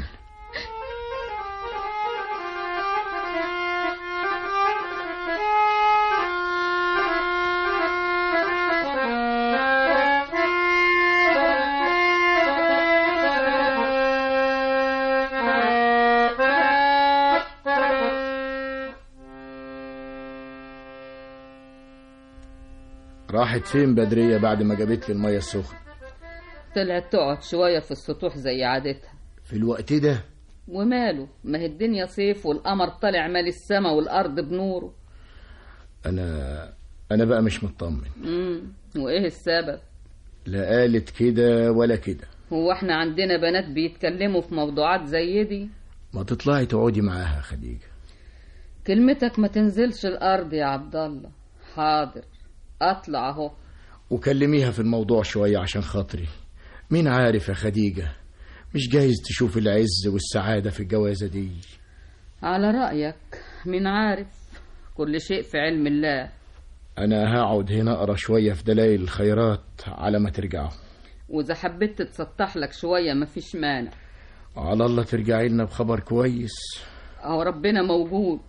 S8: راحت فين بدرية بعد ما جابت لي المية السخنة؟
S3: طلعت تقعد شوية في السطوح زي عادتها.
S8: في الوقت ده؟
S3: وماله، ما هي الدنيا صيف والقمر طالع مال السما والأرض بنوره.
S8: أنا أنا بقى مش مطمن.
S3: امم وإيه السبب؟
S8: لا قالت كده ولا كده.
S3: هو احنا عندنا بنات بيتكلموا في موضوعات زي دي؟
S8: ما تطلعي تقعدي معاها خديجة.
S3: كلمتك ما تنزلش الأرض يا عبد الله. حاضر اطلع اهو.
S8: وكلميها في الموضوع شوية عشان خاطري. مين عارف يا خديجة، مش جايز تشوف العز والسعادة في الجوازة دي.
S3: على رأيك، مين عارف، كل شيء في علم الله.
S8: أنا هقعد هنا أقرأ شوية في دلائل الخيرات على ما ترجعوا،
S3: وإذا حبيت تتسطح لك شوية مفيش مانع.
S8: على الله ترجعي لنا بخبر كويس.
S3: أهو ربنا موجود.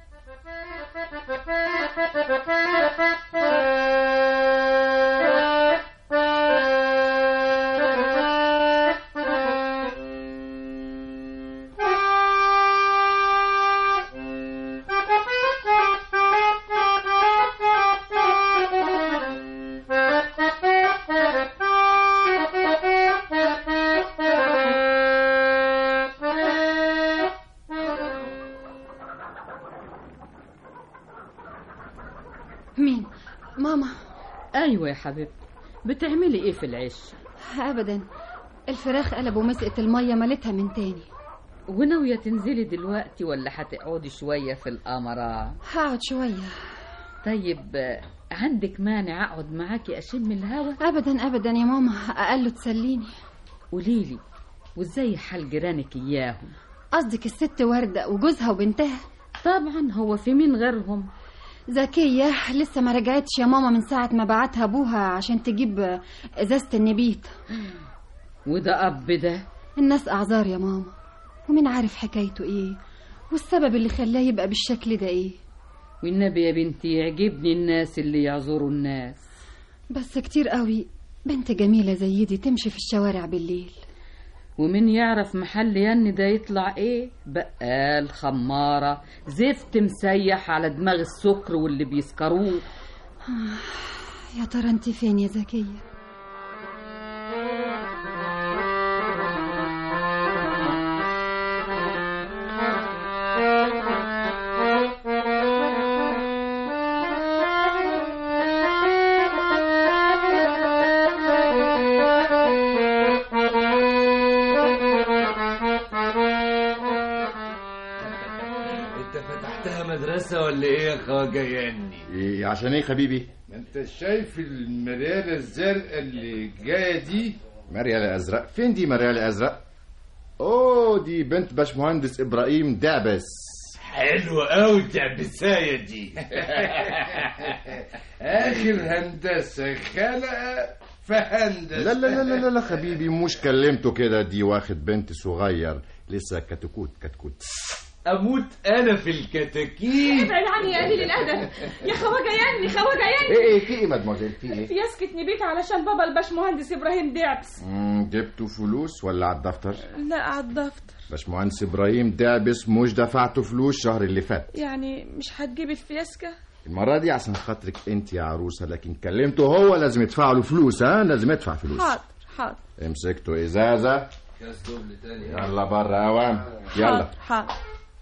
S4: مين؟ ماما؟
S3: ايوه يا حبيبتي، بتعملي ايه في العش؟
S4: ابدا، الفراخ قلب ومسقت الميه ملتها من تاني.
S3: وناويه تنزلي دلوقتي ولا هتقعدي شويه في القمره؟
S4: هقعد شويه.
S3: طيب عندك مانع اقعد معاكي اشم الهوا؟
S4: ابدا ابدا يا ماما، اقل تسليني.
S3: قوليلي، وازاي حال جيرانك اياهم؟
S4: قصدك الست وردة وجوزها وبنتها؟
S3: طبعا، هو في مين غيرهم؟
S4: زكية لسه ما رجعتش يا ماما من ساعة ما بعتها ابوها عشان تجيب ازازة النبيت.
S3: وده أب ده؟
S4: الناس أعذار يا ماما، ومين عارف حكايته إيه والسبب اللي خلاه يبقى بالشكل ده إيه.
S3: والنبي يا بنتي يعجبني الناس اللي يعذروا الناس،
S4: بس كتير قوي بنت جميلة زي دي تمشي في الشوارع بالليل،
S3: ومن يعرف محل ين ده يطلع ايه؟ بقال، خمارة، زفت مسيح على دماغ السكر واللي بيسكروه.
S4: يا ترى انت فين يا زكية؟
S9: ولا ايه يا خواجه يعني؟
S10: ايه عشان ايه حبيبي؟
S9: ما انت شايف المريالة الزرقاء اللي جايه دي؟
S10: مريالة ازرق؟ فين دي مريالة ازرق؟ اوه دي بنت باشمهندس ابراهيم دعبس.
S9: حلوة قوي الدعبسايه دي. اخر هندسه خلق فهندسه.
S10: لا لا لا لا لا حبيبي، مش كلمته كده، دي واخد بنت صغير لسه كتكوت كتكوت.
S9: اموت انا في الكتاكيت.
S5: ابعد عني يا قليل الادب يا خواجه يعني خواجه يعني.
S10: ايه ايه في ايه مدموزيل، في ايه؟
S5: في يسكت نبيت علشان بابا الباشمهندس ابراهيم دعبس.
S10: امم جبتوا فلوس ولا على الدفتر؟
S5: لا على الدفتر.
S10: باشمهندس ابراهيم دعبس مش دفعته فلوس الشهر اللي فات.
S5: يعني مش هتجيب الفياسكه
S10: المره دي عشان خاطرك انت يا عروسه، لكن كلمته هو لازم يدفع له فلوس. ها لازم يدفع فلوس.
S5: حاضر حاضر.
S10: امسكته ازازه
S9: كاس دبل تاني.
S10: يلا بره اوام يلا.
S5: حاضر حاضر.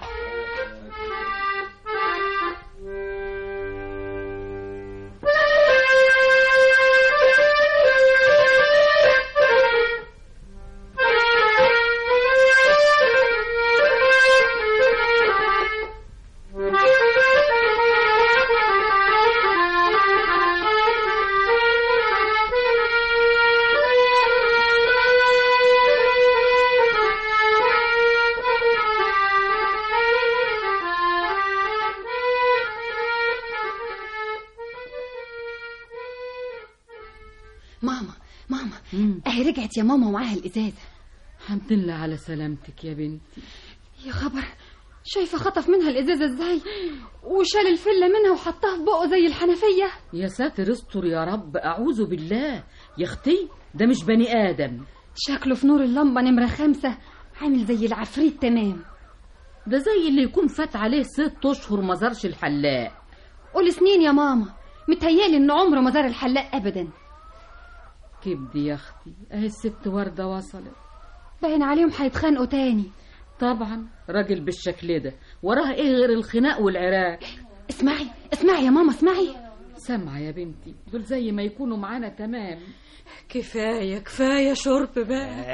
S4: ماما ماما اهي رجعت يا ماما ومعاها الازازه.
S3: الحمد لله على سلامتك يا بنتي.
S4: يا خبر، شايفه خطف منها الازازه ازاي وشال الفله منها وحطها في بقه زي الحنفيه.
S3: يا ساتر استر يا رب، اعوذ بالله يا اختي، ده مش بني ادم،
S4: شكله في نور اللمبه نمره خمسة عامل زي العفريت تمام.
S3: ده زي اللي يكون فات عليه ست اشهر ما زارش الحلاق.
S4: قول سنين يا ماما، متهيالي ان عمره ما زار الحلاق ابدا.
S3: كبدي يا اختي، اهي الست ورده وصلت.
S4: باين عليهم هيتخانقوا تاني.
S3: طبعا راجل بالشكل ده وراه ايه غير الخناق والعراك.
S4: اسمعي اسمعي يا ماما اسمعي.
S3: سامعه يا بنتي، دول زي ما يكونوا معانا تمام.
S5: كفايه كفايه شرب بقى.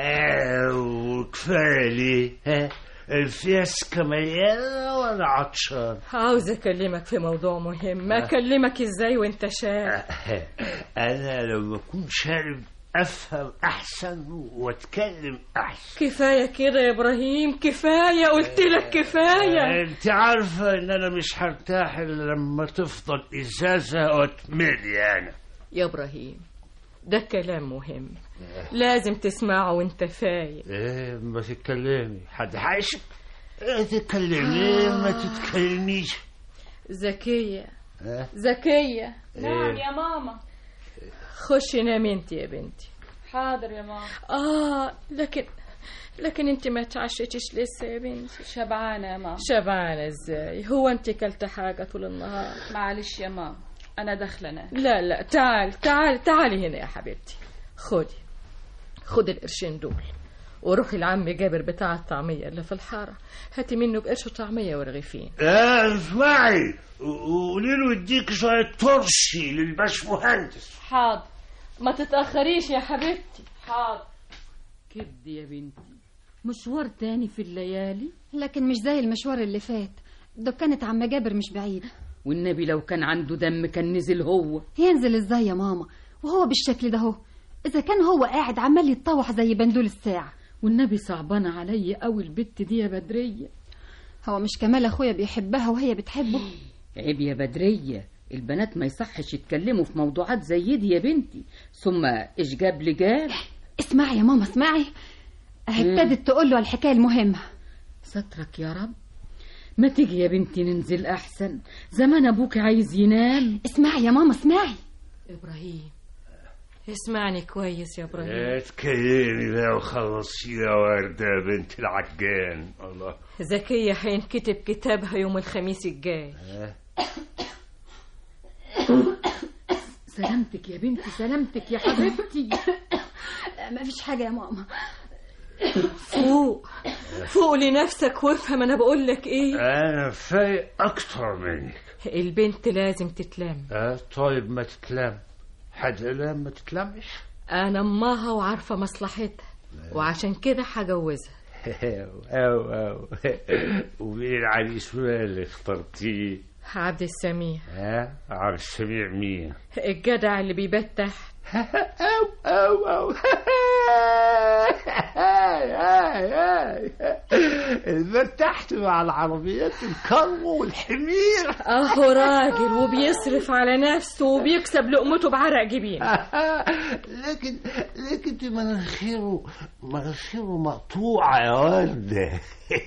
S6: وكفايه ليه؟ ها الفياسكة مليانة وأنا عطشان.
S5: عاوز أكلمك في موضوع مهم. أكلمك إزاي وأنت شارب؟
S6: أنا لما أكون شارب أفهم أحسن وأتكلم أحسن.
S5: كفاية كده يا إبراهيم، كفاية، قلت لك كفاية.
S6: أنت عارفة إن أنا مش هرتاح إلا لما تفضل إزازة وتملي أنا.
S5: يا إبراهيم ده كلام مهم لازم تسمعه وانت فايق.
S6: ايه ما تتكلمي، حد حايشك؟ ايه تتكلمي ما تتكلميش.
S5: زكية زكية.
S11: نعم يا ماما.
S5: خشي نامي انت يا بنتي.
S11: حاضر يا ماما.
S5: اه لكن لكن انت ما تعشتيش لسه يا بنتي.
S11: شبعانة يا ماما.
S5: شبعانة ازاي؟ هو انت كلت حاجة طول النهار؟
S11: معلش يا ماما انا داخله انام.
S5: لا لا تعال تعال تعالي هنا يا حبيبتي. خدي خدي القرشين دول وروحي لعمي جابر بتاع الطعميه اللي في الحاره، هاتي منه بقرش طعميه ورغيفين.
S6: اه اسمعي قولي له يديك شويه ترشي للباش مهندس.
S11: حاضر ما تتاخريش يا حبيبتي. حاضر.
S3: كبدي يا بنتي، مشوار تاني في الليالي،
S4: لكن مش زي المشوار اللي فات. دكانة عم جابر مش بعيد،
S3: والنبي لو كان عنده دم كان نزل. هو
S4: ينزل ازاي يا ماما وهو بالشكل ده؟ هو اذا كان هو قاعد عمال يتطوح زي بندول الساعه.
S3: والنبي صعبانه عليا قوي البت دي يا بدريه.
S4: هو مش كمال اخويا بيحبها وهي بتحبه؟
S3: عيب يا بدريه، البنات ما يصحش يتكلموا في موضوعات زي دي يا بنتي. ثم ايش جاب لي جاب؟
S4: اسمعي يا ماما اسمعي، ابتدت تقول له الحكايه المهمه.
S3: سترك يا رب. ما تيجي يا بنتي ننزل احسن، زمان ابوك عايز ينام.
S4: اسمعي يا ماما اسمعي.
S5: ابراهيم اسمعني كويس يا ابراهيم.
S6: اتكلمي بقى وخلصي يا وردة بنت العجان. الله.
S5: زكية هينكتب كتابها يوم الخميس الجاي.
S3: سلامتك يا بنتي، سلامتك يا حبيبتي.
S4: ما فيش حاجه يا ماما.
S5: فوق فوق لنفسك وافهم انا بقول لك ايه.
S6: انا فايق اكتر منك.
S5: البنت لازم تتلم.
S6: اه طيب ما تتلم. حد قال ما تتلمش؟
S5: انا امها وعارفه مصلحتها وعشان كده هجوزها.
S6: او او ومين العريس اللي اخترتيه؟
S5: عبد السميع.
S6: ها عبد السميع مين؟
S5: الجدع اللي بيبات تحت.
S6: او او او البيت تحت مع العربيات الكرو والحمير.
S5: اهو راجل وبيصرف على نفسه وبيكسب لقمته بعرق جبينه.
S6: لكن لكن دي مناخيره مناخيره مقطوعه يا ورده.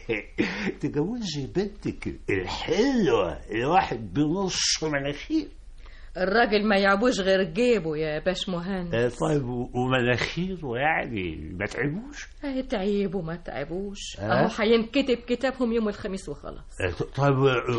S6: تجوزي بنتك الحلوه الواحد بنص مناخير.
S5: الراجل ما يعبوش غير جيبه يا باش مهندس.
S6: طيب ومناخيره يعني ما تعبوش؟
S5: هيتعبوا ما تعبوش. اهو هينكتب كتابهم يوم الخميس وخلاص.
S6: طيب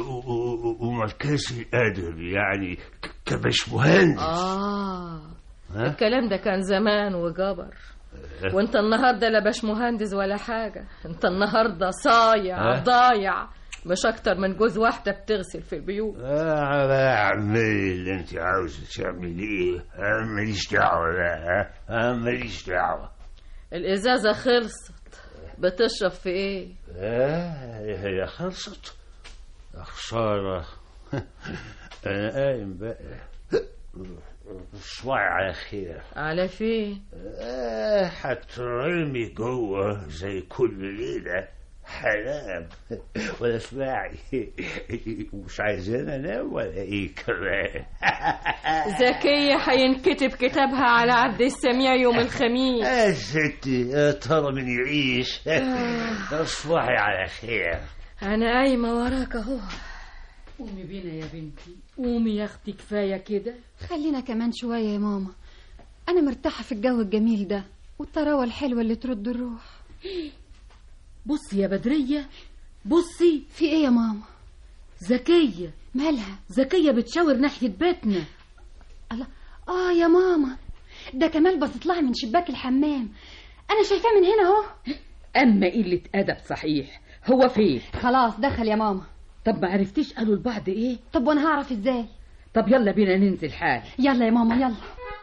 S6: ومركز الادب يعني كباش مهندس.
S5: اه ها؟ الكلام ده كان زمان وجبر. وانت النهارده لا باش مهندس ولا حاجه، انت النهارده صايع ضايع مش اكتر من جوز واحده بتغسل في البيوت.
S6: اه اعملي اللي انت عاوزه تعمليه، ماليش دعوه بقى، ماليش دعوه.
S5: الازازه خلصت، بتشرب في ايه؟
S6: اه هي خلصت. خساره. انا قايم بقى. صباحي على خير.
S5: على فين؟
S6: اه هترمي جوه زي كل ليله. حرام ولا اسمعي مش عايزين انام ولا ايه كمان.
S5: زكية هينكتب كتابها على عبد السميع يوم الخميس.
S6: يا ستي ترى من يعيش. اصبحي على خير.
S5: انا قايمه وراك اهو.
S3: قومي بينا يا بنتي، قومي يا اختي كفايه كده.
S4: خلينا كمان شويه يا ماما، انا مرتاحه في الجو الجميل ده والطراوه الحلوه اللي ترد الروح.
S3: بصي يا بدرية بصي.
S4: في ايه يا ماما؟
S3: زكية.
S4: مالها؟
S3: زكية بتشاور ناحية بيتنا.
S4: الله. اه يا ماما ده كمال بصت لها من شباك الحمام، انا شايفاه من هنا اهو.
S3: اما قلة ادب صحيح. هو فين؟
S4: خلاص دخل يا ماما.
S3: طب ما عرفتيش قالوا لبعض ايه؟
S4: طب وانا هعرف ازاي؟
S3: طب يلا بينا ننزل حال.
S4: يلا يا ماما يلا.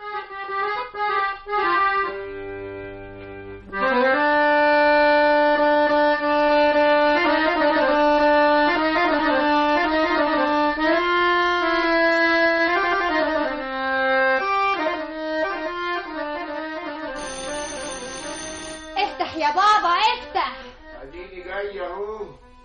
S12: افتح يا بابا افتح.
S8: اديني جاي اهو.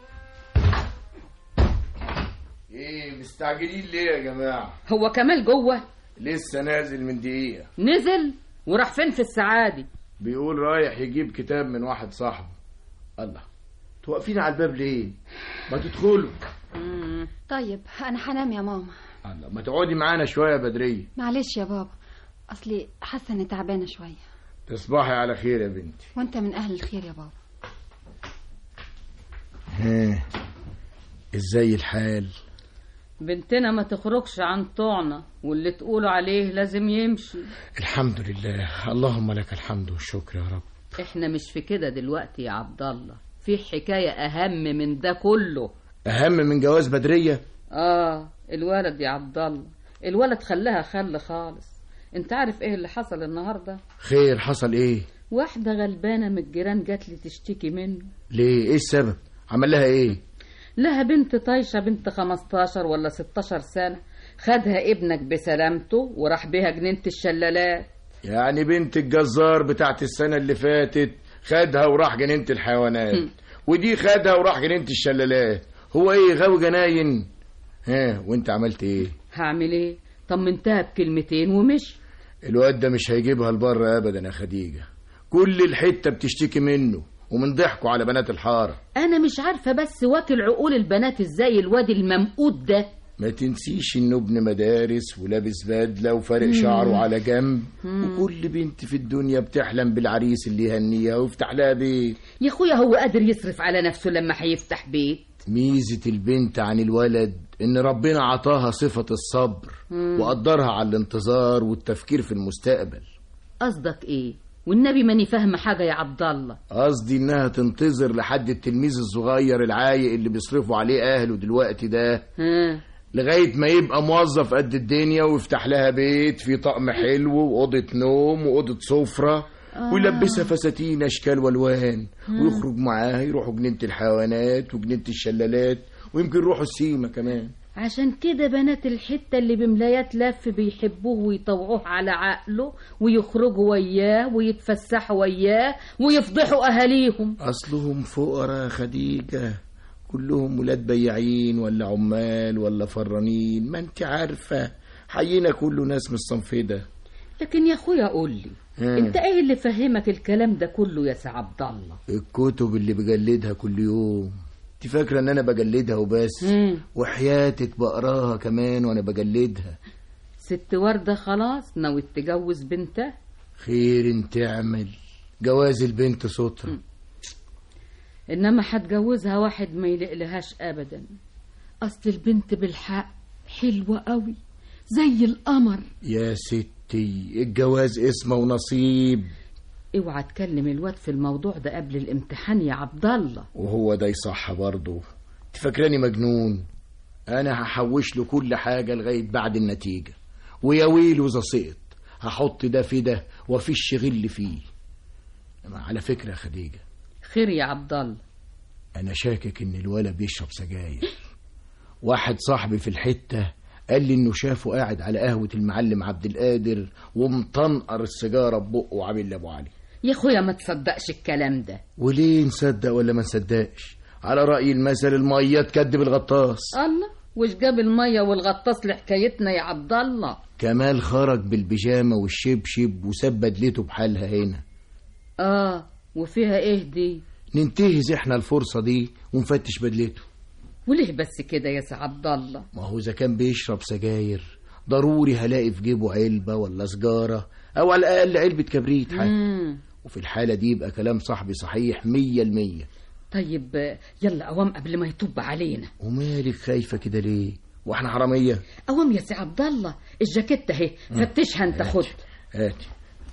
S8: ايه مستعجلين ليه يا جماعه؟
S3: هو كمال جوه؟
S8: لسه نازل من دقيقه.
S3: نزل وراح فين في السعادي؟
S8: بيقول رايح يجيب كتاب من واحد صاحبه. الله توقفين على الباب ليه؟ ما تدخلوا.
S4: طيب انا هنام يا ماما.
S8: الله ما تقعدي معانا شويه يا بدريه.
S4: معلش يا بابا اصلي حاسه اني تعبانه شويه.
S8: تصبحي على خير يا بنتي.
S4: وانت من اهل الخير يا بابا.
S8: ها ازاي الحال؟
S3: بنتنا ما تخرجش عن طوعنا واللي تقولوا عليه لازم يمشي.
S8: الحمد لله، اللهم لك الحمد والشكر يا رب.
S3: احنا مش في كده دلوقتي يا عبد الله، في حكايه اهم من ده كله.
S8: اهم من جواز بدريه؟
S3: اه الولد يا عبد الله، الولد خلاها خل خالص. انت عارف ايه اللي حصل النهارده؟
S8: خير حصل ايه؟
S3: واحده غلبانه من الجيران جات لي تشتكي منه.
S8: ليه؟ ايه السبب؟ عمل لها ايه؟
S3: لها بنت طايشه بنت خمستاشر ولا ستاشر سنه، خدها ابنك بسلامته وراح بيها جنينه الشلالات.
S8: يعني بنت الجزار بتاعت السنه اللي فاتت خدها وراح جنينه الحيوانات ودي خدها وراح جنينه الشلالات. هو ايه غاوي جناين؟ ها وانت عملت ايه؟
S3: هعمل ايه؟ طمنتها بكلمتين ومشي.
S8: الواد ده مش هيجيبها لبره ابدا يا خديجه، كل الحتة بتشتكي منه ومن ضحكوا على بنات الحارة.
S3: انا مش عارفة بس واكل عقول البنات ازاي الواد الممقوت ده.
S8: ما تنسيش انه ابن مدارس ولابس بدلة وفارق شعره على جنب، وكل بنت في الدنيا بتحلم بالعريس اللي يهنيها ويفتح لها بيت.
S3: يا اخويا هو قادر يصرف على نفسه لما هيفتح بيت.
S8: ميزة البنت عن الولد ان ربنا عطاها صفة الصبر
S3: مم.
S8: وقدرها على الانتظار والتفكير في المستقبل.
S3: قصدك ايه؟ والنبي ماني فاهمه حاجه يا عبد الله.
S8: قصدي انها تنتظر لحد التلميذ الصغير العايق اللي بيصرفوا عليه اهله دلوقتي ده
S3: ها.
S8: لغاية ما يبقى موظف قد الدنيا ويفتح لها بيت فيه طقم حلو وأوضة نوم وأوضة سفرة آه. ويلبسها فساتين أشكال والوان آه. ويخرج معاها يروحوا جنينة الحيوانات وجنينة الشلالات ويمكن يروحوا السيما كمان.
S3: عشان كده بنات الحتة اللي بملايات لف بيحبوه ويطوعوه على عقله ويخرجوا وياه ويتفسحوا وياه ويفضحوا أهاليهم.
S8: أصلهم فقراء خديجة، كلهم ولاد بياعين ولا عمال ولا فرانين، ما انت عارفة حينا كله ناس من الصنف ده.
S3: لكن يا اخويا قول لي اه. انت ايه اللي فهمك الكلام ده كله يا سي عبد الله؟
S8: الكتب اللي بجلدها كل يوم. انت فاكرة ان انا بجلدها وبس؟ اه. وحياتك بقراها كمان وانا بجلدها.
S3: ست وردة خلاص ناوي تجوز بنتها؟
S8: خير انت اعمل جواز البنت سترة اه.
S3: انما هتجوزها واحد ما يلقلهاش ابدا. اصل البنت بالحق حلوة قوي زي القمر.
S8: يا ستي الجواز اسمه ونصيب.
S3: اوعى تكلم الواد في الموضوع ده قبل الامتحان يا عبد الله.
S8: وهو ده يصح برضه؟ انت فاكراني مجنون؟ انا هحوش له كل حاجة لغاية بعد النتيجة، ويا ويله اذا سقط هحط ده في ده وافيش غل فيه. على فكرة يا خديجة.
S3: خير يا عبد الله؟
S8: انا شاكك ان الولد بيشرب سجاير. واحد صاحبي في الحتة قال لي انه شافه قاعد على قهوة المعلم عبد القادر ومطنقر السيجارة ببقه وعامل لابو علي.
S3: يا اخويا ما تصدقش الكلام ده.
S8: وليه نصدق ولا ما نصدقش؟ على رأي المثل المية تكدب الغطاس.
S3: الله، وش جاب المية والغطاس لحكايتنا يا عبد الله؟
S8: كمال خرج بالبيجامة والشبشب وساب بدلته بحالها هنا.
S3: اه وفيها ايه دي؟
S8: ننتهز احنا الفرصة دي ونفتش بدلته.
S3: وليه بس كده يا سي عبد الله؟
S8: ما هو اذا كان بيشرب سجاير ضروري هلاقي في جيبه علبة ولا سجارة او على الاقل علبة كبريت حتى. وفي الحالة دي يبقى كلام صاحبي صحيح مية المية.
S3: طيب يلا قوام قبل ما يطب علينا.
S8: ومالك خايفة كده ليه؟ واحنا حرامية؟
S3: قوام يا سي عبد الله، الجاكيت اهي فتشها انت. خد
S8: هاتي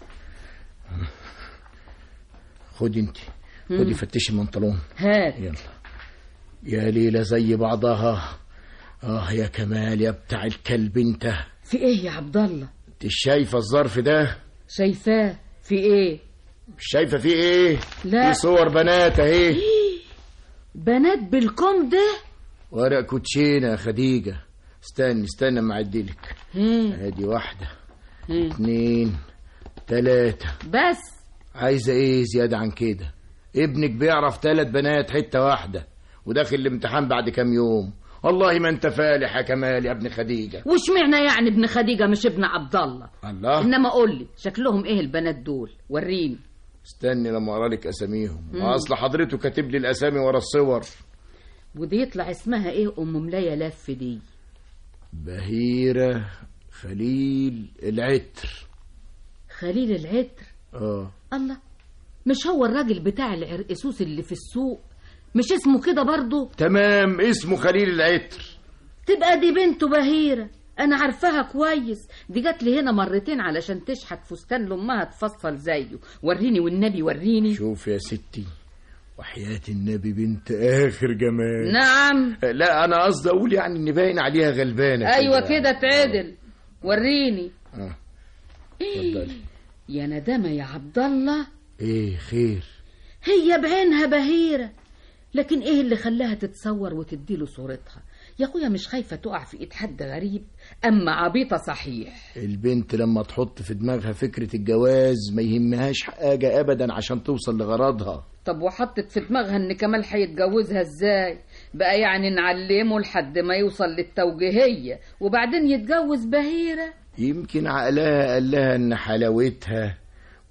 S8: خدي انت خدي فتشي المنطلون.
S3: هات
S8: يلا. يا ليلة زي بعضها. اه يا كمال يا بتاع الكلب انت.
S3: في ايه يا عبد الله؟
S8: انت شايفة الظرف ده؟
S3: شايفاه. في ايه؟
S8: مش شايفة في ايه؟
S3: لا
S8: في صور بنات اهي.
S3: بنات بالكم ده؟
S8: ورق كوتشينة يا خديجة. استني استنى ما اعدلك. ادي واحدة هي. اتنين تلاتة
S3: بس.
S8: عايزة ايه زيادة عن كده؟ ابنك بيعرف تلات بنات حتة واحدة وداخل الامتحان بعد كام يوم. والله ما انت فالح يا كمال يا ابن خديجة.
S3: وش معنى يعني ابن خديجة مش ابن عبد الله؟
S8: الله.
S3: انما قول لي شكلهم ايه البنات دول؟ وريني.
S8: استني لما اقرا لك اساميهم. واصل حضرته كاتب لي الاسامي ورا الصور.
S3: ودي يطلع اسمها ايه ام ملايه لف دي؟
S8: بهيرة خليل العتر.
S3: خليل العتر؟
S8: اه.
S3: الله، مش هو الراجل بتاع العرقسوس اللي في السوق؟ مش اسمه كده برضه؟
S8: تمام اسمه خليل العتر.
S3: تبقى دي بنته بهيرة، انا عارفاها كويس، دي جات لي هنا مرتين علشان تشحت فستان لامها تفصل زيه. وريني والنبي وريني.
S8: شوف يا ستي وحياة النبي بنت اخر جمال.
S3: نعم.
S8: لا انا قصدي اقول يعني ان باين عليها غلبانه.
S3: ايوه كده تعدل. وريني.
S8: اه
S3: إيه؟ يا ندامه يا عبد الله.
S8: ايه خير؟
S3: هي بعينها بهيرة، لكن ايه اللي خلاها تتصور وتديله صورتها؟ يا اخويا مش خايفة تقع في ايد حد غريب؟ اما عبيطة صحيح.
S8: البنت لما تحط في دماغها فكرة الجواز ما يهمهاش حاجة ابدا عشان توصل لغرضها.
S3: طب وحطت في دماغها ان كمال هيتجوزها ازاي؟ بقى يعني نعلمه لحد ما يوصل للتوجيهية وبعدين يتجوز بهيرة؟
S8: يمكن عقلها قال لها ان حلاوتها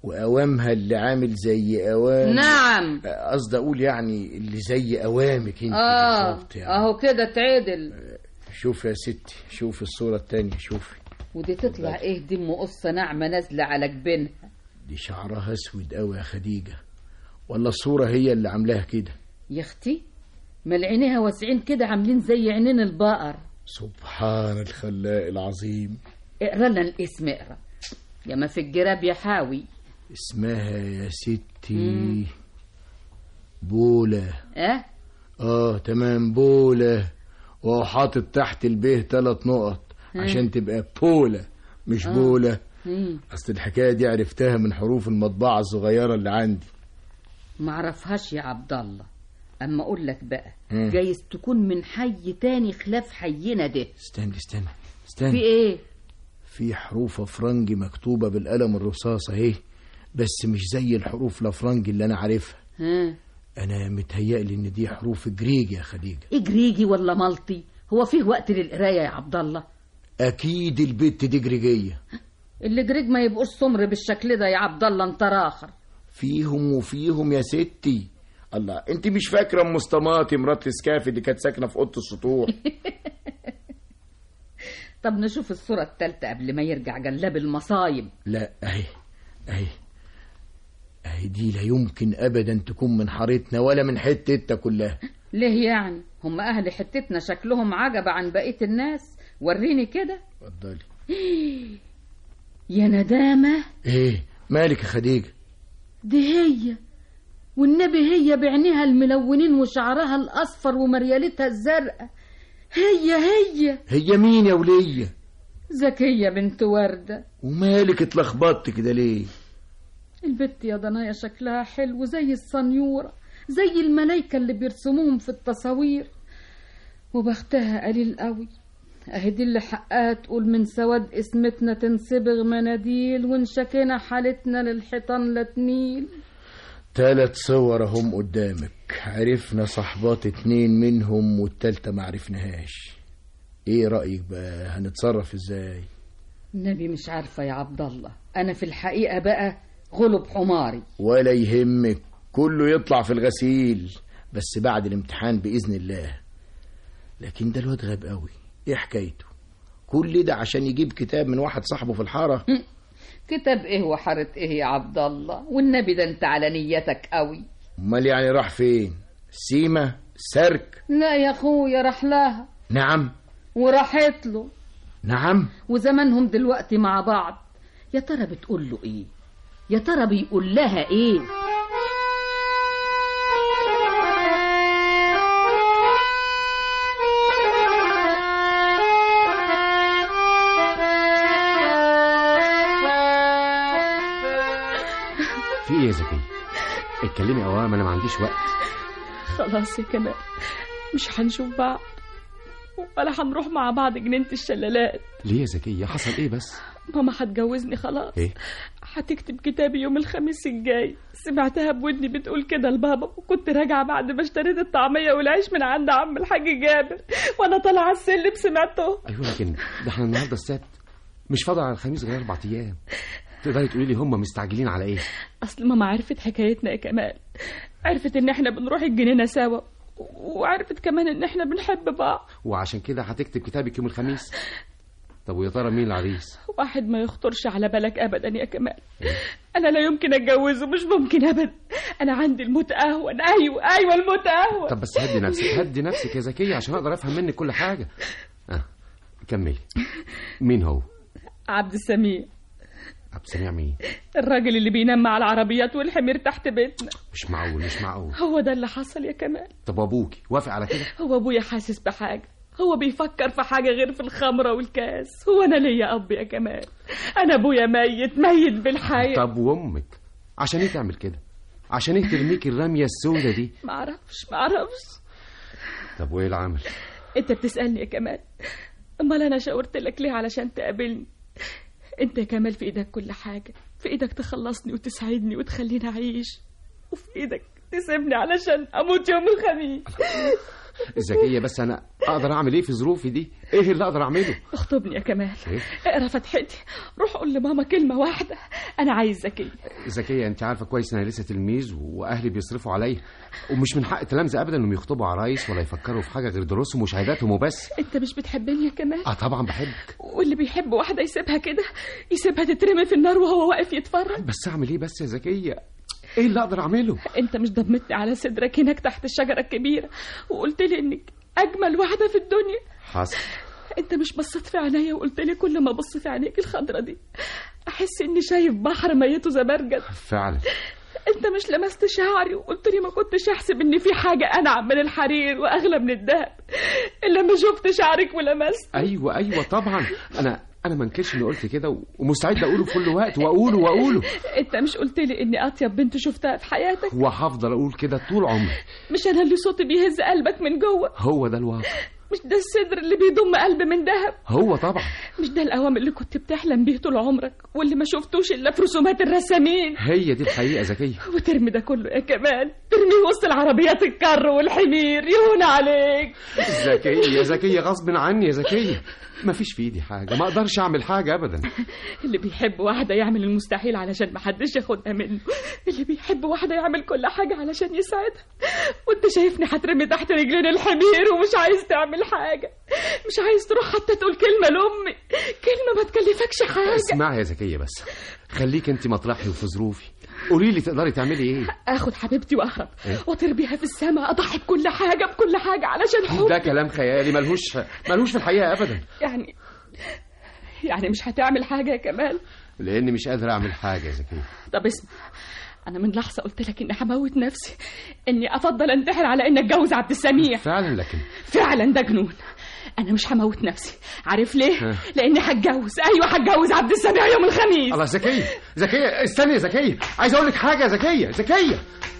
S8: وقوامها اللي عامل زي قوام.
S3: نعم.
S8: قصدي اقول يعني اللي زي قوامك انت
S3: اه
S8: بالظبط يعني.
S3: اهو كده تعدل.
S8: شوف يا ستي، شوف الصورة التانية، شوفي.
S3: ودي تطلع ايه دي؟ ام قصة ناعمة نازلة على جبينها.
S8: دي شعرها اسود قوي يا خديجة، ولا الصورة هي اللي عاملاها كده؟
S3: يا اختي مال عينيها واسعين كده عاملين زي عينين البقر.
S8: سبحان الخلاق العظيم.
S3: اقرا لنا الاسم، اقرا يا ما في الجراب يا حاوي.
S8: اسمها يا ستي مم. بولة.
S3: اه
S8: اه تمام بولة، وهو حاطط تحت البيه ثلاث نقط مم. عشان تبقى بولة مش آه. بولة. مم. اصل الحكاية دي عرفتها من حروف المطبعة الصغيرة اللي عندي.
S3: معرفهاش يا عبد الله، اما اقول لك بقى مم. جايز تكون من حي تاني خلاف حينا ده.
S8: استنى استنى استنى،
S3: في ايه؟
S8: في حروف افرنجي مكتوبة بالقلم الرصاص اهي، بس مش زي الحروف الافرنجي اللي انا عارفها.
S3: ها
S8: انا متهيألي ان دي حروف جريجي يا خديجة.
S3: جريجي ولا مالطي؟ هو فيه وقت للقراية يا عبد الله؟
S8: اكيد البت دي جريجية.
S3: اللي جريج ما يبقوش سمر بالشكل ده يا عبد الله، انت راخر.
S8: فيهم وفيهم يا ستي. الله، انت مش فاكره ام مصطماتي مرات سكافي اللي كانت ساكنه في اوضه السطوح؟
S3: طب نشوف الصوره الثالثه قبل ما يرجع جلاب المصايب.
S8: لا اهي اهي اهي دي لا يمكن ابدا تكون من حارتنا ولا من حتتنا كلها.
S3: ليه يعني؟ هم اهل حتتنا شكلهم عجب عن بقيه الناس. وريني كده.
S8: اتفضلي.
S3: يا ندامه.
S8: ايه مالك يا خديجه؟
S3: دي هي والنبي، هي بعينيها الملونين وشعرها الاصفر ومريالتها الزرقاء. هي هي
S8: هي مين يا وليه؟
S3: زكية بنت وردة.
S8: ومالك اتلخبطت كده ليه؟
S3: البت يا ضنايا شكلها حلو زي الصنيورة، زي الملايكة اللي بيرسموهم في التصاوير، وبختها قليل قوي. اهي دي اللي حقها تقول من سواد اسمتنا تنصبغ مناديل، وانشكينا حالتنا للحيطان لا تميل.
S8: تلات صور هم قدامك، عرفنا صحبات اتنين منهم والتالتة معرفناهاش. ايه رأيك بقى؟ هنتصرف ازاي؟
S3: النبي مش عارفة يا عبد الله، انا في الحقيقة بقى غلب حماري.
S8: ولا يهمك، كله يطلع في الغسيل، بس بعد الامتحان بإذن الله. لكن ده الواد غاب قوي، ايه حكايته؟ كل ده عشان يجيب كتاب من واحد صاحبه في الحارة؟
S3: كتاب ايه وحارة ايه يا عبد الله؟ والنبي ده انت على نيتك قوي.
S8: امال يعني راح فين؟ سيمة سرك؟
S3: لا يا اخويا راح لها.
S8: نعم.
S3: وراحت له.
S8: نعم.
S3: وزمانهم دلوقتي مع بعض. يا ترى بتقول له ايه؟ يا ترى بيقول لها ايه؟
S13: في ايه يا زكي؟ اتكلمي اوام، انا ما عنديش وقت.
S5: خلاص يا كمال، مش هنشوف بعض ولا هنروح مع بعض جنينة الشلالات.
S13: ليه يا زكية؟ حصل ايه بس؟
S5: ماما هتجوزني خلاص.
S13: ايه؟
S5: هتكتب كتابي يوم الخميس الجاي. سمعتها بودني بتقول كده لبابا، وكنت راجعة بعد ما اشتريت الطعمية والعيش من عند عم الحاج جابر، وانا طالعة على السلم سمعته.
S13: ايوه لكن ده احنا النهارده السبت، مش فاضل على الخميس غير اربع ايام. تقدري تقولي لي هم مستعجلين على ايه؟
S5: اصل ماما عرفت حكايتنا يا كمال، عرفت ان احنا بنروح الجنينة سوا، وعرفت كمان ان احنا بنحب بعض،
S13: وعشان كده هتكتب كتابك يوم الخميس. طب ويا ترى مين العريس؟
S5: واحد ما يخطرش على بالك ابدا يا كمال. انا لا يمكن اتجوزه، مش ممكن ابدا. انا عندي الموت اهون. ايوه ايوه الموت اهون.
S13: طب بس هدي نفسك، هدي نفسك يا زكية عشان اقدر افهم منك كل حاجه. اه كملي. مين هو؟
S5: عبد السميع.
S13: عبد السميع مين؟
S5: الراجل اللي بينام مع العربيات والحمير تحت بيتنا.
S13: مش معقول مش معقول.
S5: هو ده اللي حصل يا كمال.
S13: طب وابوكي وافق على كده؟
S5: هو ابويا حاسس بحاجه، هو بيفكر في حاجه غير في الخمره والكاس. هو انا ليا اب يا كمال؟ انا ابويا ميت ميت بالحياه.
S13: طب وامك عشان ايه تعمل كده؟ عشان ايه ترميك الرميه السودة دي؟
S5: ما اعرفش ما اعرفش.
S13: طب وايه العمل؟
S5: انت بتسالني يا كمال، امال انا شاورت لك ليه علشان تقابلني؟ انت يا كمال في ايدك كل حاجه، في ايدك تخلصني وتسعدني وتخليني اعيش، وفي ايدك تسيبني علشان اموت يوم الخميس.
S13: زكية بس أنا أقدر أعمل إيه في ظروفي دي؟ إيه اللي أقدر أعمله؟
S5: اخطبني يا كمال.
S13: إيه؟
S5: اقرا فتحتي، روح قول لماما كلمة واحدة، أنا عايز زكية.
S13: زكية أنت عارفة كويس إن أنا لسه تلميذ وأهلي بيصرفوا عليا، ومش من حق التلامذة أبدا إنهم يخطبوا عرايس ولا يفكروا في حاجة غير دروسهم وشهاداتهم وبس.
S5: أنت مش بتحبني يا كمال؟
S13: آه طبعا بحبك.
S5: واللي بيحب واحدة يسيبها كده، يسيبها تترمي في النار وهو واقف يتفرج.
S13: بس أعمل إيه بس يا زكية؟ ايه اللي اقدر اعمله؟
S5: انت مش ضمتني على صدرك هناك تحت الشجره الكبيره وقلت لي انك اجمل واحده في الدنيا؟
S13: حصل.
S5: انت مش بصيت في عينيا وقلت لي كل ما ابص في عينيك الخضره دي احس اني شايف بحر ميته زبرجد؟
S13: فعلا.
S5: انت مش لمست شعري وقلت لي ما كنتش احسب ان في حاجه انعم من الحرير واغلى من الذهب الا ما شفت شعرك ولمست.
S13: ايوه ايوه طبعا. انا انا ما انكرش اني قلت كده ومستعد اقوله في كل وقت واقوله واقوله.
S5: انت مش قلت لي اني اطيب بنت شفتها في حياتك؟
S13: وهفضل اقول كده طول عمري.
S5: مش انا اللي صوتي بيهز قلبك من جوه؟
S13: هو ده الواقع.
S5: مش ده الصدر اللي بيضم قلب من ذهب؟
S13: هو طبعا.
S5: مش ده القوام اللي كنت بتحلم بيه طول عمرك واللي ما شفتوش الا في رسومات الرسامين؟
S13: هي دي الحقيقه زكيه.
S5: وترمي ده كله يا كمال، ترميه وسط العربيات الكر والحمير، يهون عليك.
S13: زكيه يا زكيه غصب عني يا زكيه، ما فيش في ايدي حاجه، ما اقدرش اعمل حاجه ابدا.
S5: اللي بيحب واحده يعمل المستحيل علشان ما حدش ياخدها منه، اللي بيحب واحده يعمل كل حاجه علشان يساعدها، وانت شايفني هترمي تحت رجلين الحمير ومش عايز تعمل حاجه، مش عايز تروح حتى تقول كلمه لامي، كلمه ما تكلفكش حاجه.
S13: اسمعي يا زكيه بس، خليك انت مطرحي وفي ظروفي، قولي لي تقدري تعملي ايه؟
S5: اخد حبيبتي واهرب
S13: إيه؟
S5: وتربيها في السماء، اضحي بكل حاجه بكل حاجه علشان حب.
S13: ده كلام خيالي ملهوش ملهوش في الحقيقه ابدا.
S5: يعني يعني مش هتعمل حاجه يا كمال؟
S13: لاني مش قادر اعمل حاجه يا زكيه.
S5: طب اسمع، انا من لحظه قلت لك اني هموت نفسي، اني افضل انتحر على اني اتجوز عبد السميع.
S13: فعلا. لكن
S5: فعلا ده جنون. انا مش هموت نفسي، عارف ليه؟ لاني هتجوز، ايوه هتجوز عبد السميع يوم الخميس.
S13: الله زكيه زكيه استني يا زكيه، عايز اقول لك حاجه يا زكيه. زكيه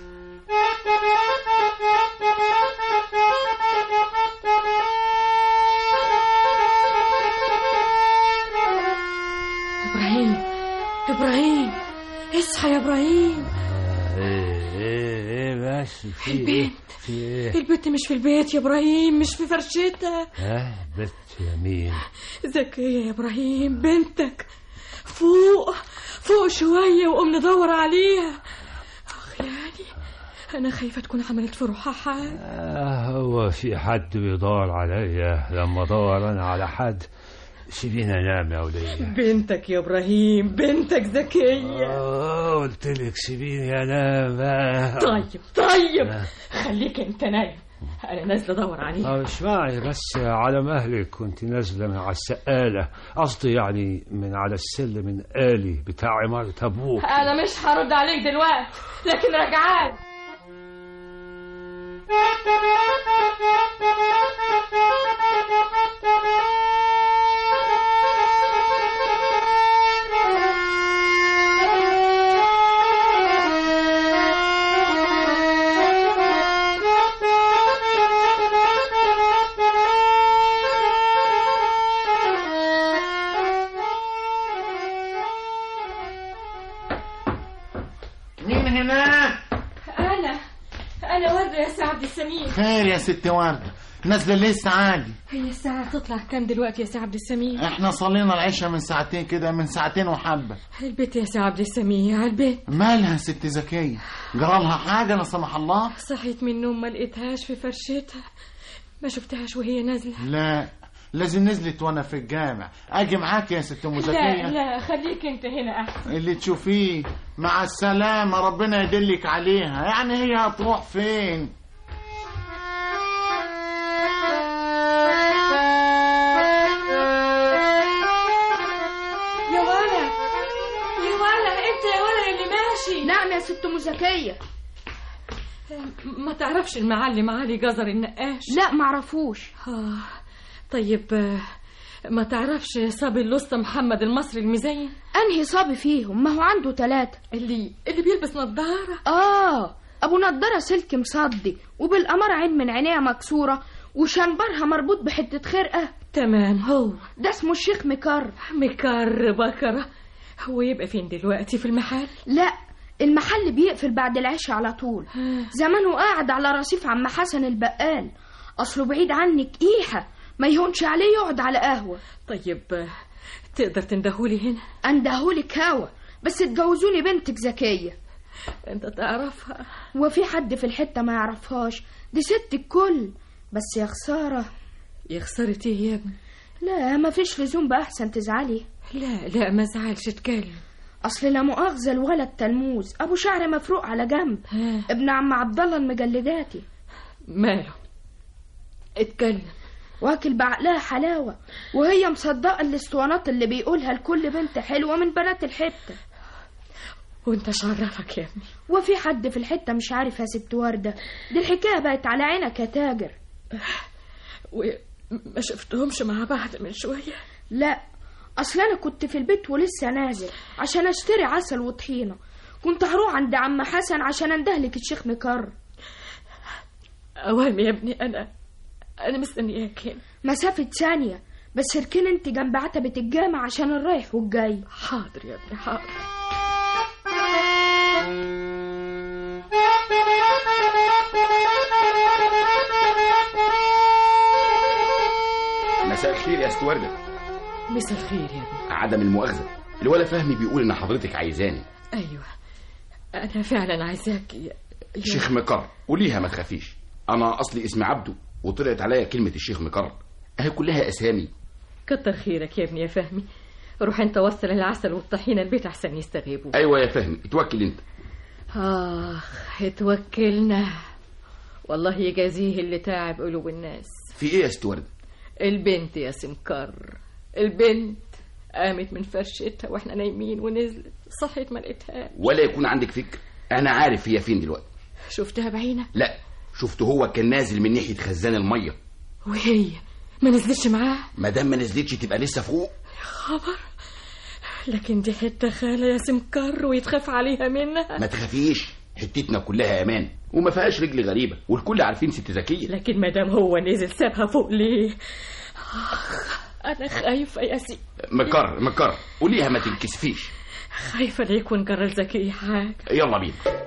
S5: ابراهيم ابراهيم اصحى يا ابراهيم.
S6: ايه ايه ايه بس في
S5: البيت
S6: في ايه؟
S5: البيت مش في البيت يا ابراهيم، مش في فرشتها.
S6: ها بنت يمين؟
S5: زكية يا ابراهيم بنتك، فوق فوق شوية وقوم ندور عليها. اخ يعني انا خايفة تكون عملت في روحها حاجة.
S6: آه هو في حد بيدور عليا لما ادور انا على حد؟ سيبينا نام يا ولية.
S5: بنتك يا ابراهيم، بنتك زكية.
S6: اه قلت لك سيبيني انام.
S5: طيب طيب آه. خليك انت نايم، انا نازله ادور عليه.
S6: اه اسمعي بس، على مهلك كنت نازله من على السقاله، قصدي يعني من على السلم من آلي بتاع عمارة ابوك.
S11: انا مش هرد عليك دلوقتي، لكن رجعان.
S14: مين هنا؟
S5: انا انا وردة يا سي عبد السميع.
S14: خير يا ست وردة، نازله لسه عادي؟
S5: هي الساعة تطلع كام دلوقتي يا سي عبد السميع؟
S14: احنا صلينا العشاء من ساعتين كده، من ساعتين وحبة.
S5: البيت يا سي عبد السميع، البيت.
S14: مالها ست زكية؟ جرالها حاجة لا سمح الله؟
S5: صحيت من النوم ما لقيتهاش في فرشتها، ما شفتهاش وهي نازلة.
S14: لا لازم نزلت وانا في الجامع. اجي معاك يا ست ام زكية؟
S5: لا لا خليك انت هنا احسن.
S14: اللي تشوفيه. مع السلامة، ربنا يدلك عليها. يعني هي هتروح فين؟
S5: يا ولا يا ولا انت يا ولا اللي ماشي.
S12: نعم يا ست ام زكية.
S5: ما تعرفش المعلم علي جزر النقاش؟
S12: لا معرفوش.
S5: آه. طيب ما تعرفش صبي اللصة محمد المصري المزين؟
S12: انهي صبي فيهم؟ ما هو عنده ثلاثة.
S5: اللي اللي بيلبس نظارة.
S12: اه ابو نظارة سلك مصدي وبالقمر عين من عينيها مكسورة وشنبرها مربوط بحتة خرقة.
S5: تمام هو
S12: ده اسمه الشيخ مكر.
S5: مكر بكرة. هو يبقى فين دلوقتي؟ في المحل؟
S12: لا المحل بيقفل بعد العشاء على طول. زمانه قاعد على رصيف عم حسن البقال. اصله بعيد عنك ايحة، ما يهونش عليه يقعد على قهوة.
S5: طيب تقدر تندهولي هنا؟
S12: اندهولك هوا، بس تجوزوني بنتك زكية.
S5: انت تعرفها؟
S12: وفي حد في الحتة ما يعرفهاش، دي ست الكل. بس يا خسارة.
S5: يا خسارة ايه يا ابني؟
S12: لا ما فيش لزوم بقى، احسن تزعلي.
S5: لا لا ما زعلش، اتكلم.
S12: اصل لا مؤاخذة الولد تلموذ ابو شعر مفروق على جنب، ابن عم عبد الله المجلداتي.
S5: ماله؟ اتكلم.
S12: واكل بعقلها حلاوة، وهي مصدقة الاسطوانات اللي بيقولها لكل بنت حلوة من بنات الحتة.
S5: وانت شرفك يا ابني؟
S12: وفي حد في الحتة مش عارف يا ست وردة؟ دي الحكاية بقت على عينك يا تاجر.
S5: وما شفتهمش مع بعض من شوية؟
S12: لا، اصل انا كنت في البيت ولسه نازل عشان اشتري عسل وطحينة، كنت هروح عند عم حسن عشان اندهلك الشيخ مكر.
S5: اوام يا ابني، انا انا مستنياك هنا
S12: مسافة ثانية بس. اركن انت جنب عتبة الجامع عشان الرايح والجاي.
S5: حاضر يا ابني حاضر.
S15: مساء الخير يا ست وردة.
S5: مساء الخير يا ابني.
S15: عدم المؤاخذة، الولا فهمي بيقول ان حضرتك عايزاني.
S5: ايوه انا فعلا عايزاك يا
S15: شيخ مكر، وليها ما تخافيش، انا اصلي اسمي عبده وطلعت عليا كلمة الشيخ مكر، اهي كلها اسامي.
S5: كتر خيرك يا ابني يا فهمي، روح انت وصل العسل والطحينة البيت احسن يستغيبوا.
S15: ايوه يا فهمي، اتوكل انت.
S5: اخ اتوكلنا، والله يجازيه اللي تعب قلوب الناس.
S15: في ايه يا ست وردة؟
S5: البنت يا سمكر، البنت قامت من فرشتها واحنا نايمين ونزلت، صحيت ما لقيتها.
S15: ولا يكون عندك فكر، انا عارف هي فين دلوقتي.
S5: شفتها بعينك؟
S15: لا، شفته هو كان نازل من ناحية خزان المية.
S5: وهي ما نزلتش معاه؟
S15: ما دام ما نزلتش تبقى لسه فوق.
S5: يا خبر، لكن دي حتة خالة يا سمكر ويتخاف عليها منها.
S15: ما تخافيش، حتتنا كلها امان وما فيهاش رجل غريبة، والكل عارفين ست زكية.
S5: لكن ما دام هو نزل سابها فوق ليه؟ اخ انا خايفة يا سي
S15: مكر مكر، قوليها ما تنكسفيش.
S5: خايفة لا يكون جرى زكية حاجة.
S15: يلا بينا.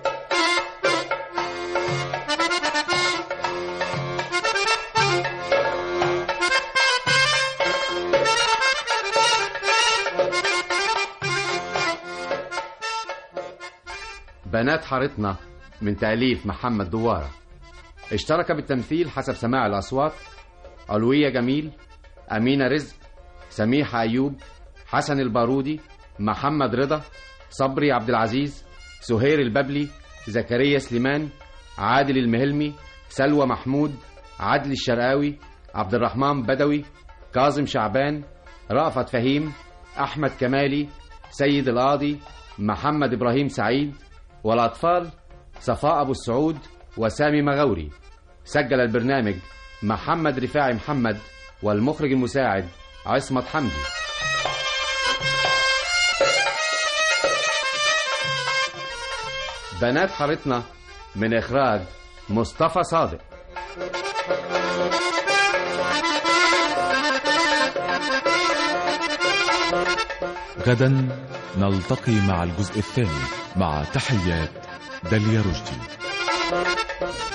S13: بنات حارتنا من تأليف محمد دوارة. اشترك بالتمثيل حسب سماع الأصوات علوية جميل، أمينة رزق، سميحة أيوب، حسن البارودي، محمد رضا، صبري عبد العزيز، سهير الببلي، زكريا سليمان، عادل المهلمي، سلوى محمود، عدل الشرقاوي، عبد الرحمن بدوي، كاظم شعبان، رأفت فهيم، أحمد كمالي، سيد القاضي، محمد إبراهيم سعيد، والأطفال صفاء أبو السعود وسامي مغوري. سجل البرنامج محمد رفاعي محمد، والمخرج المساعد عصمت حمدي. بنات حارتنا من إخراج مصطفى صادق.
S16: غدا نلتقي مع الجزء الثاني، مع تحيات داليا رشدي.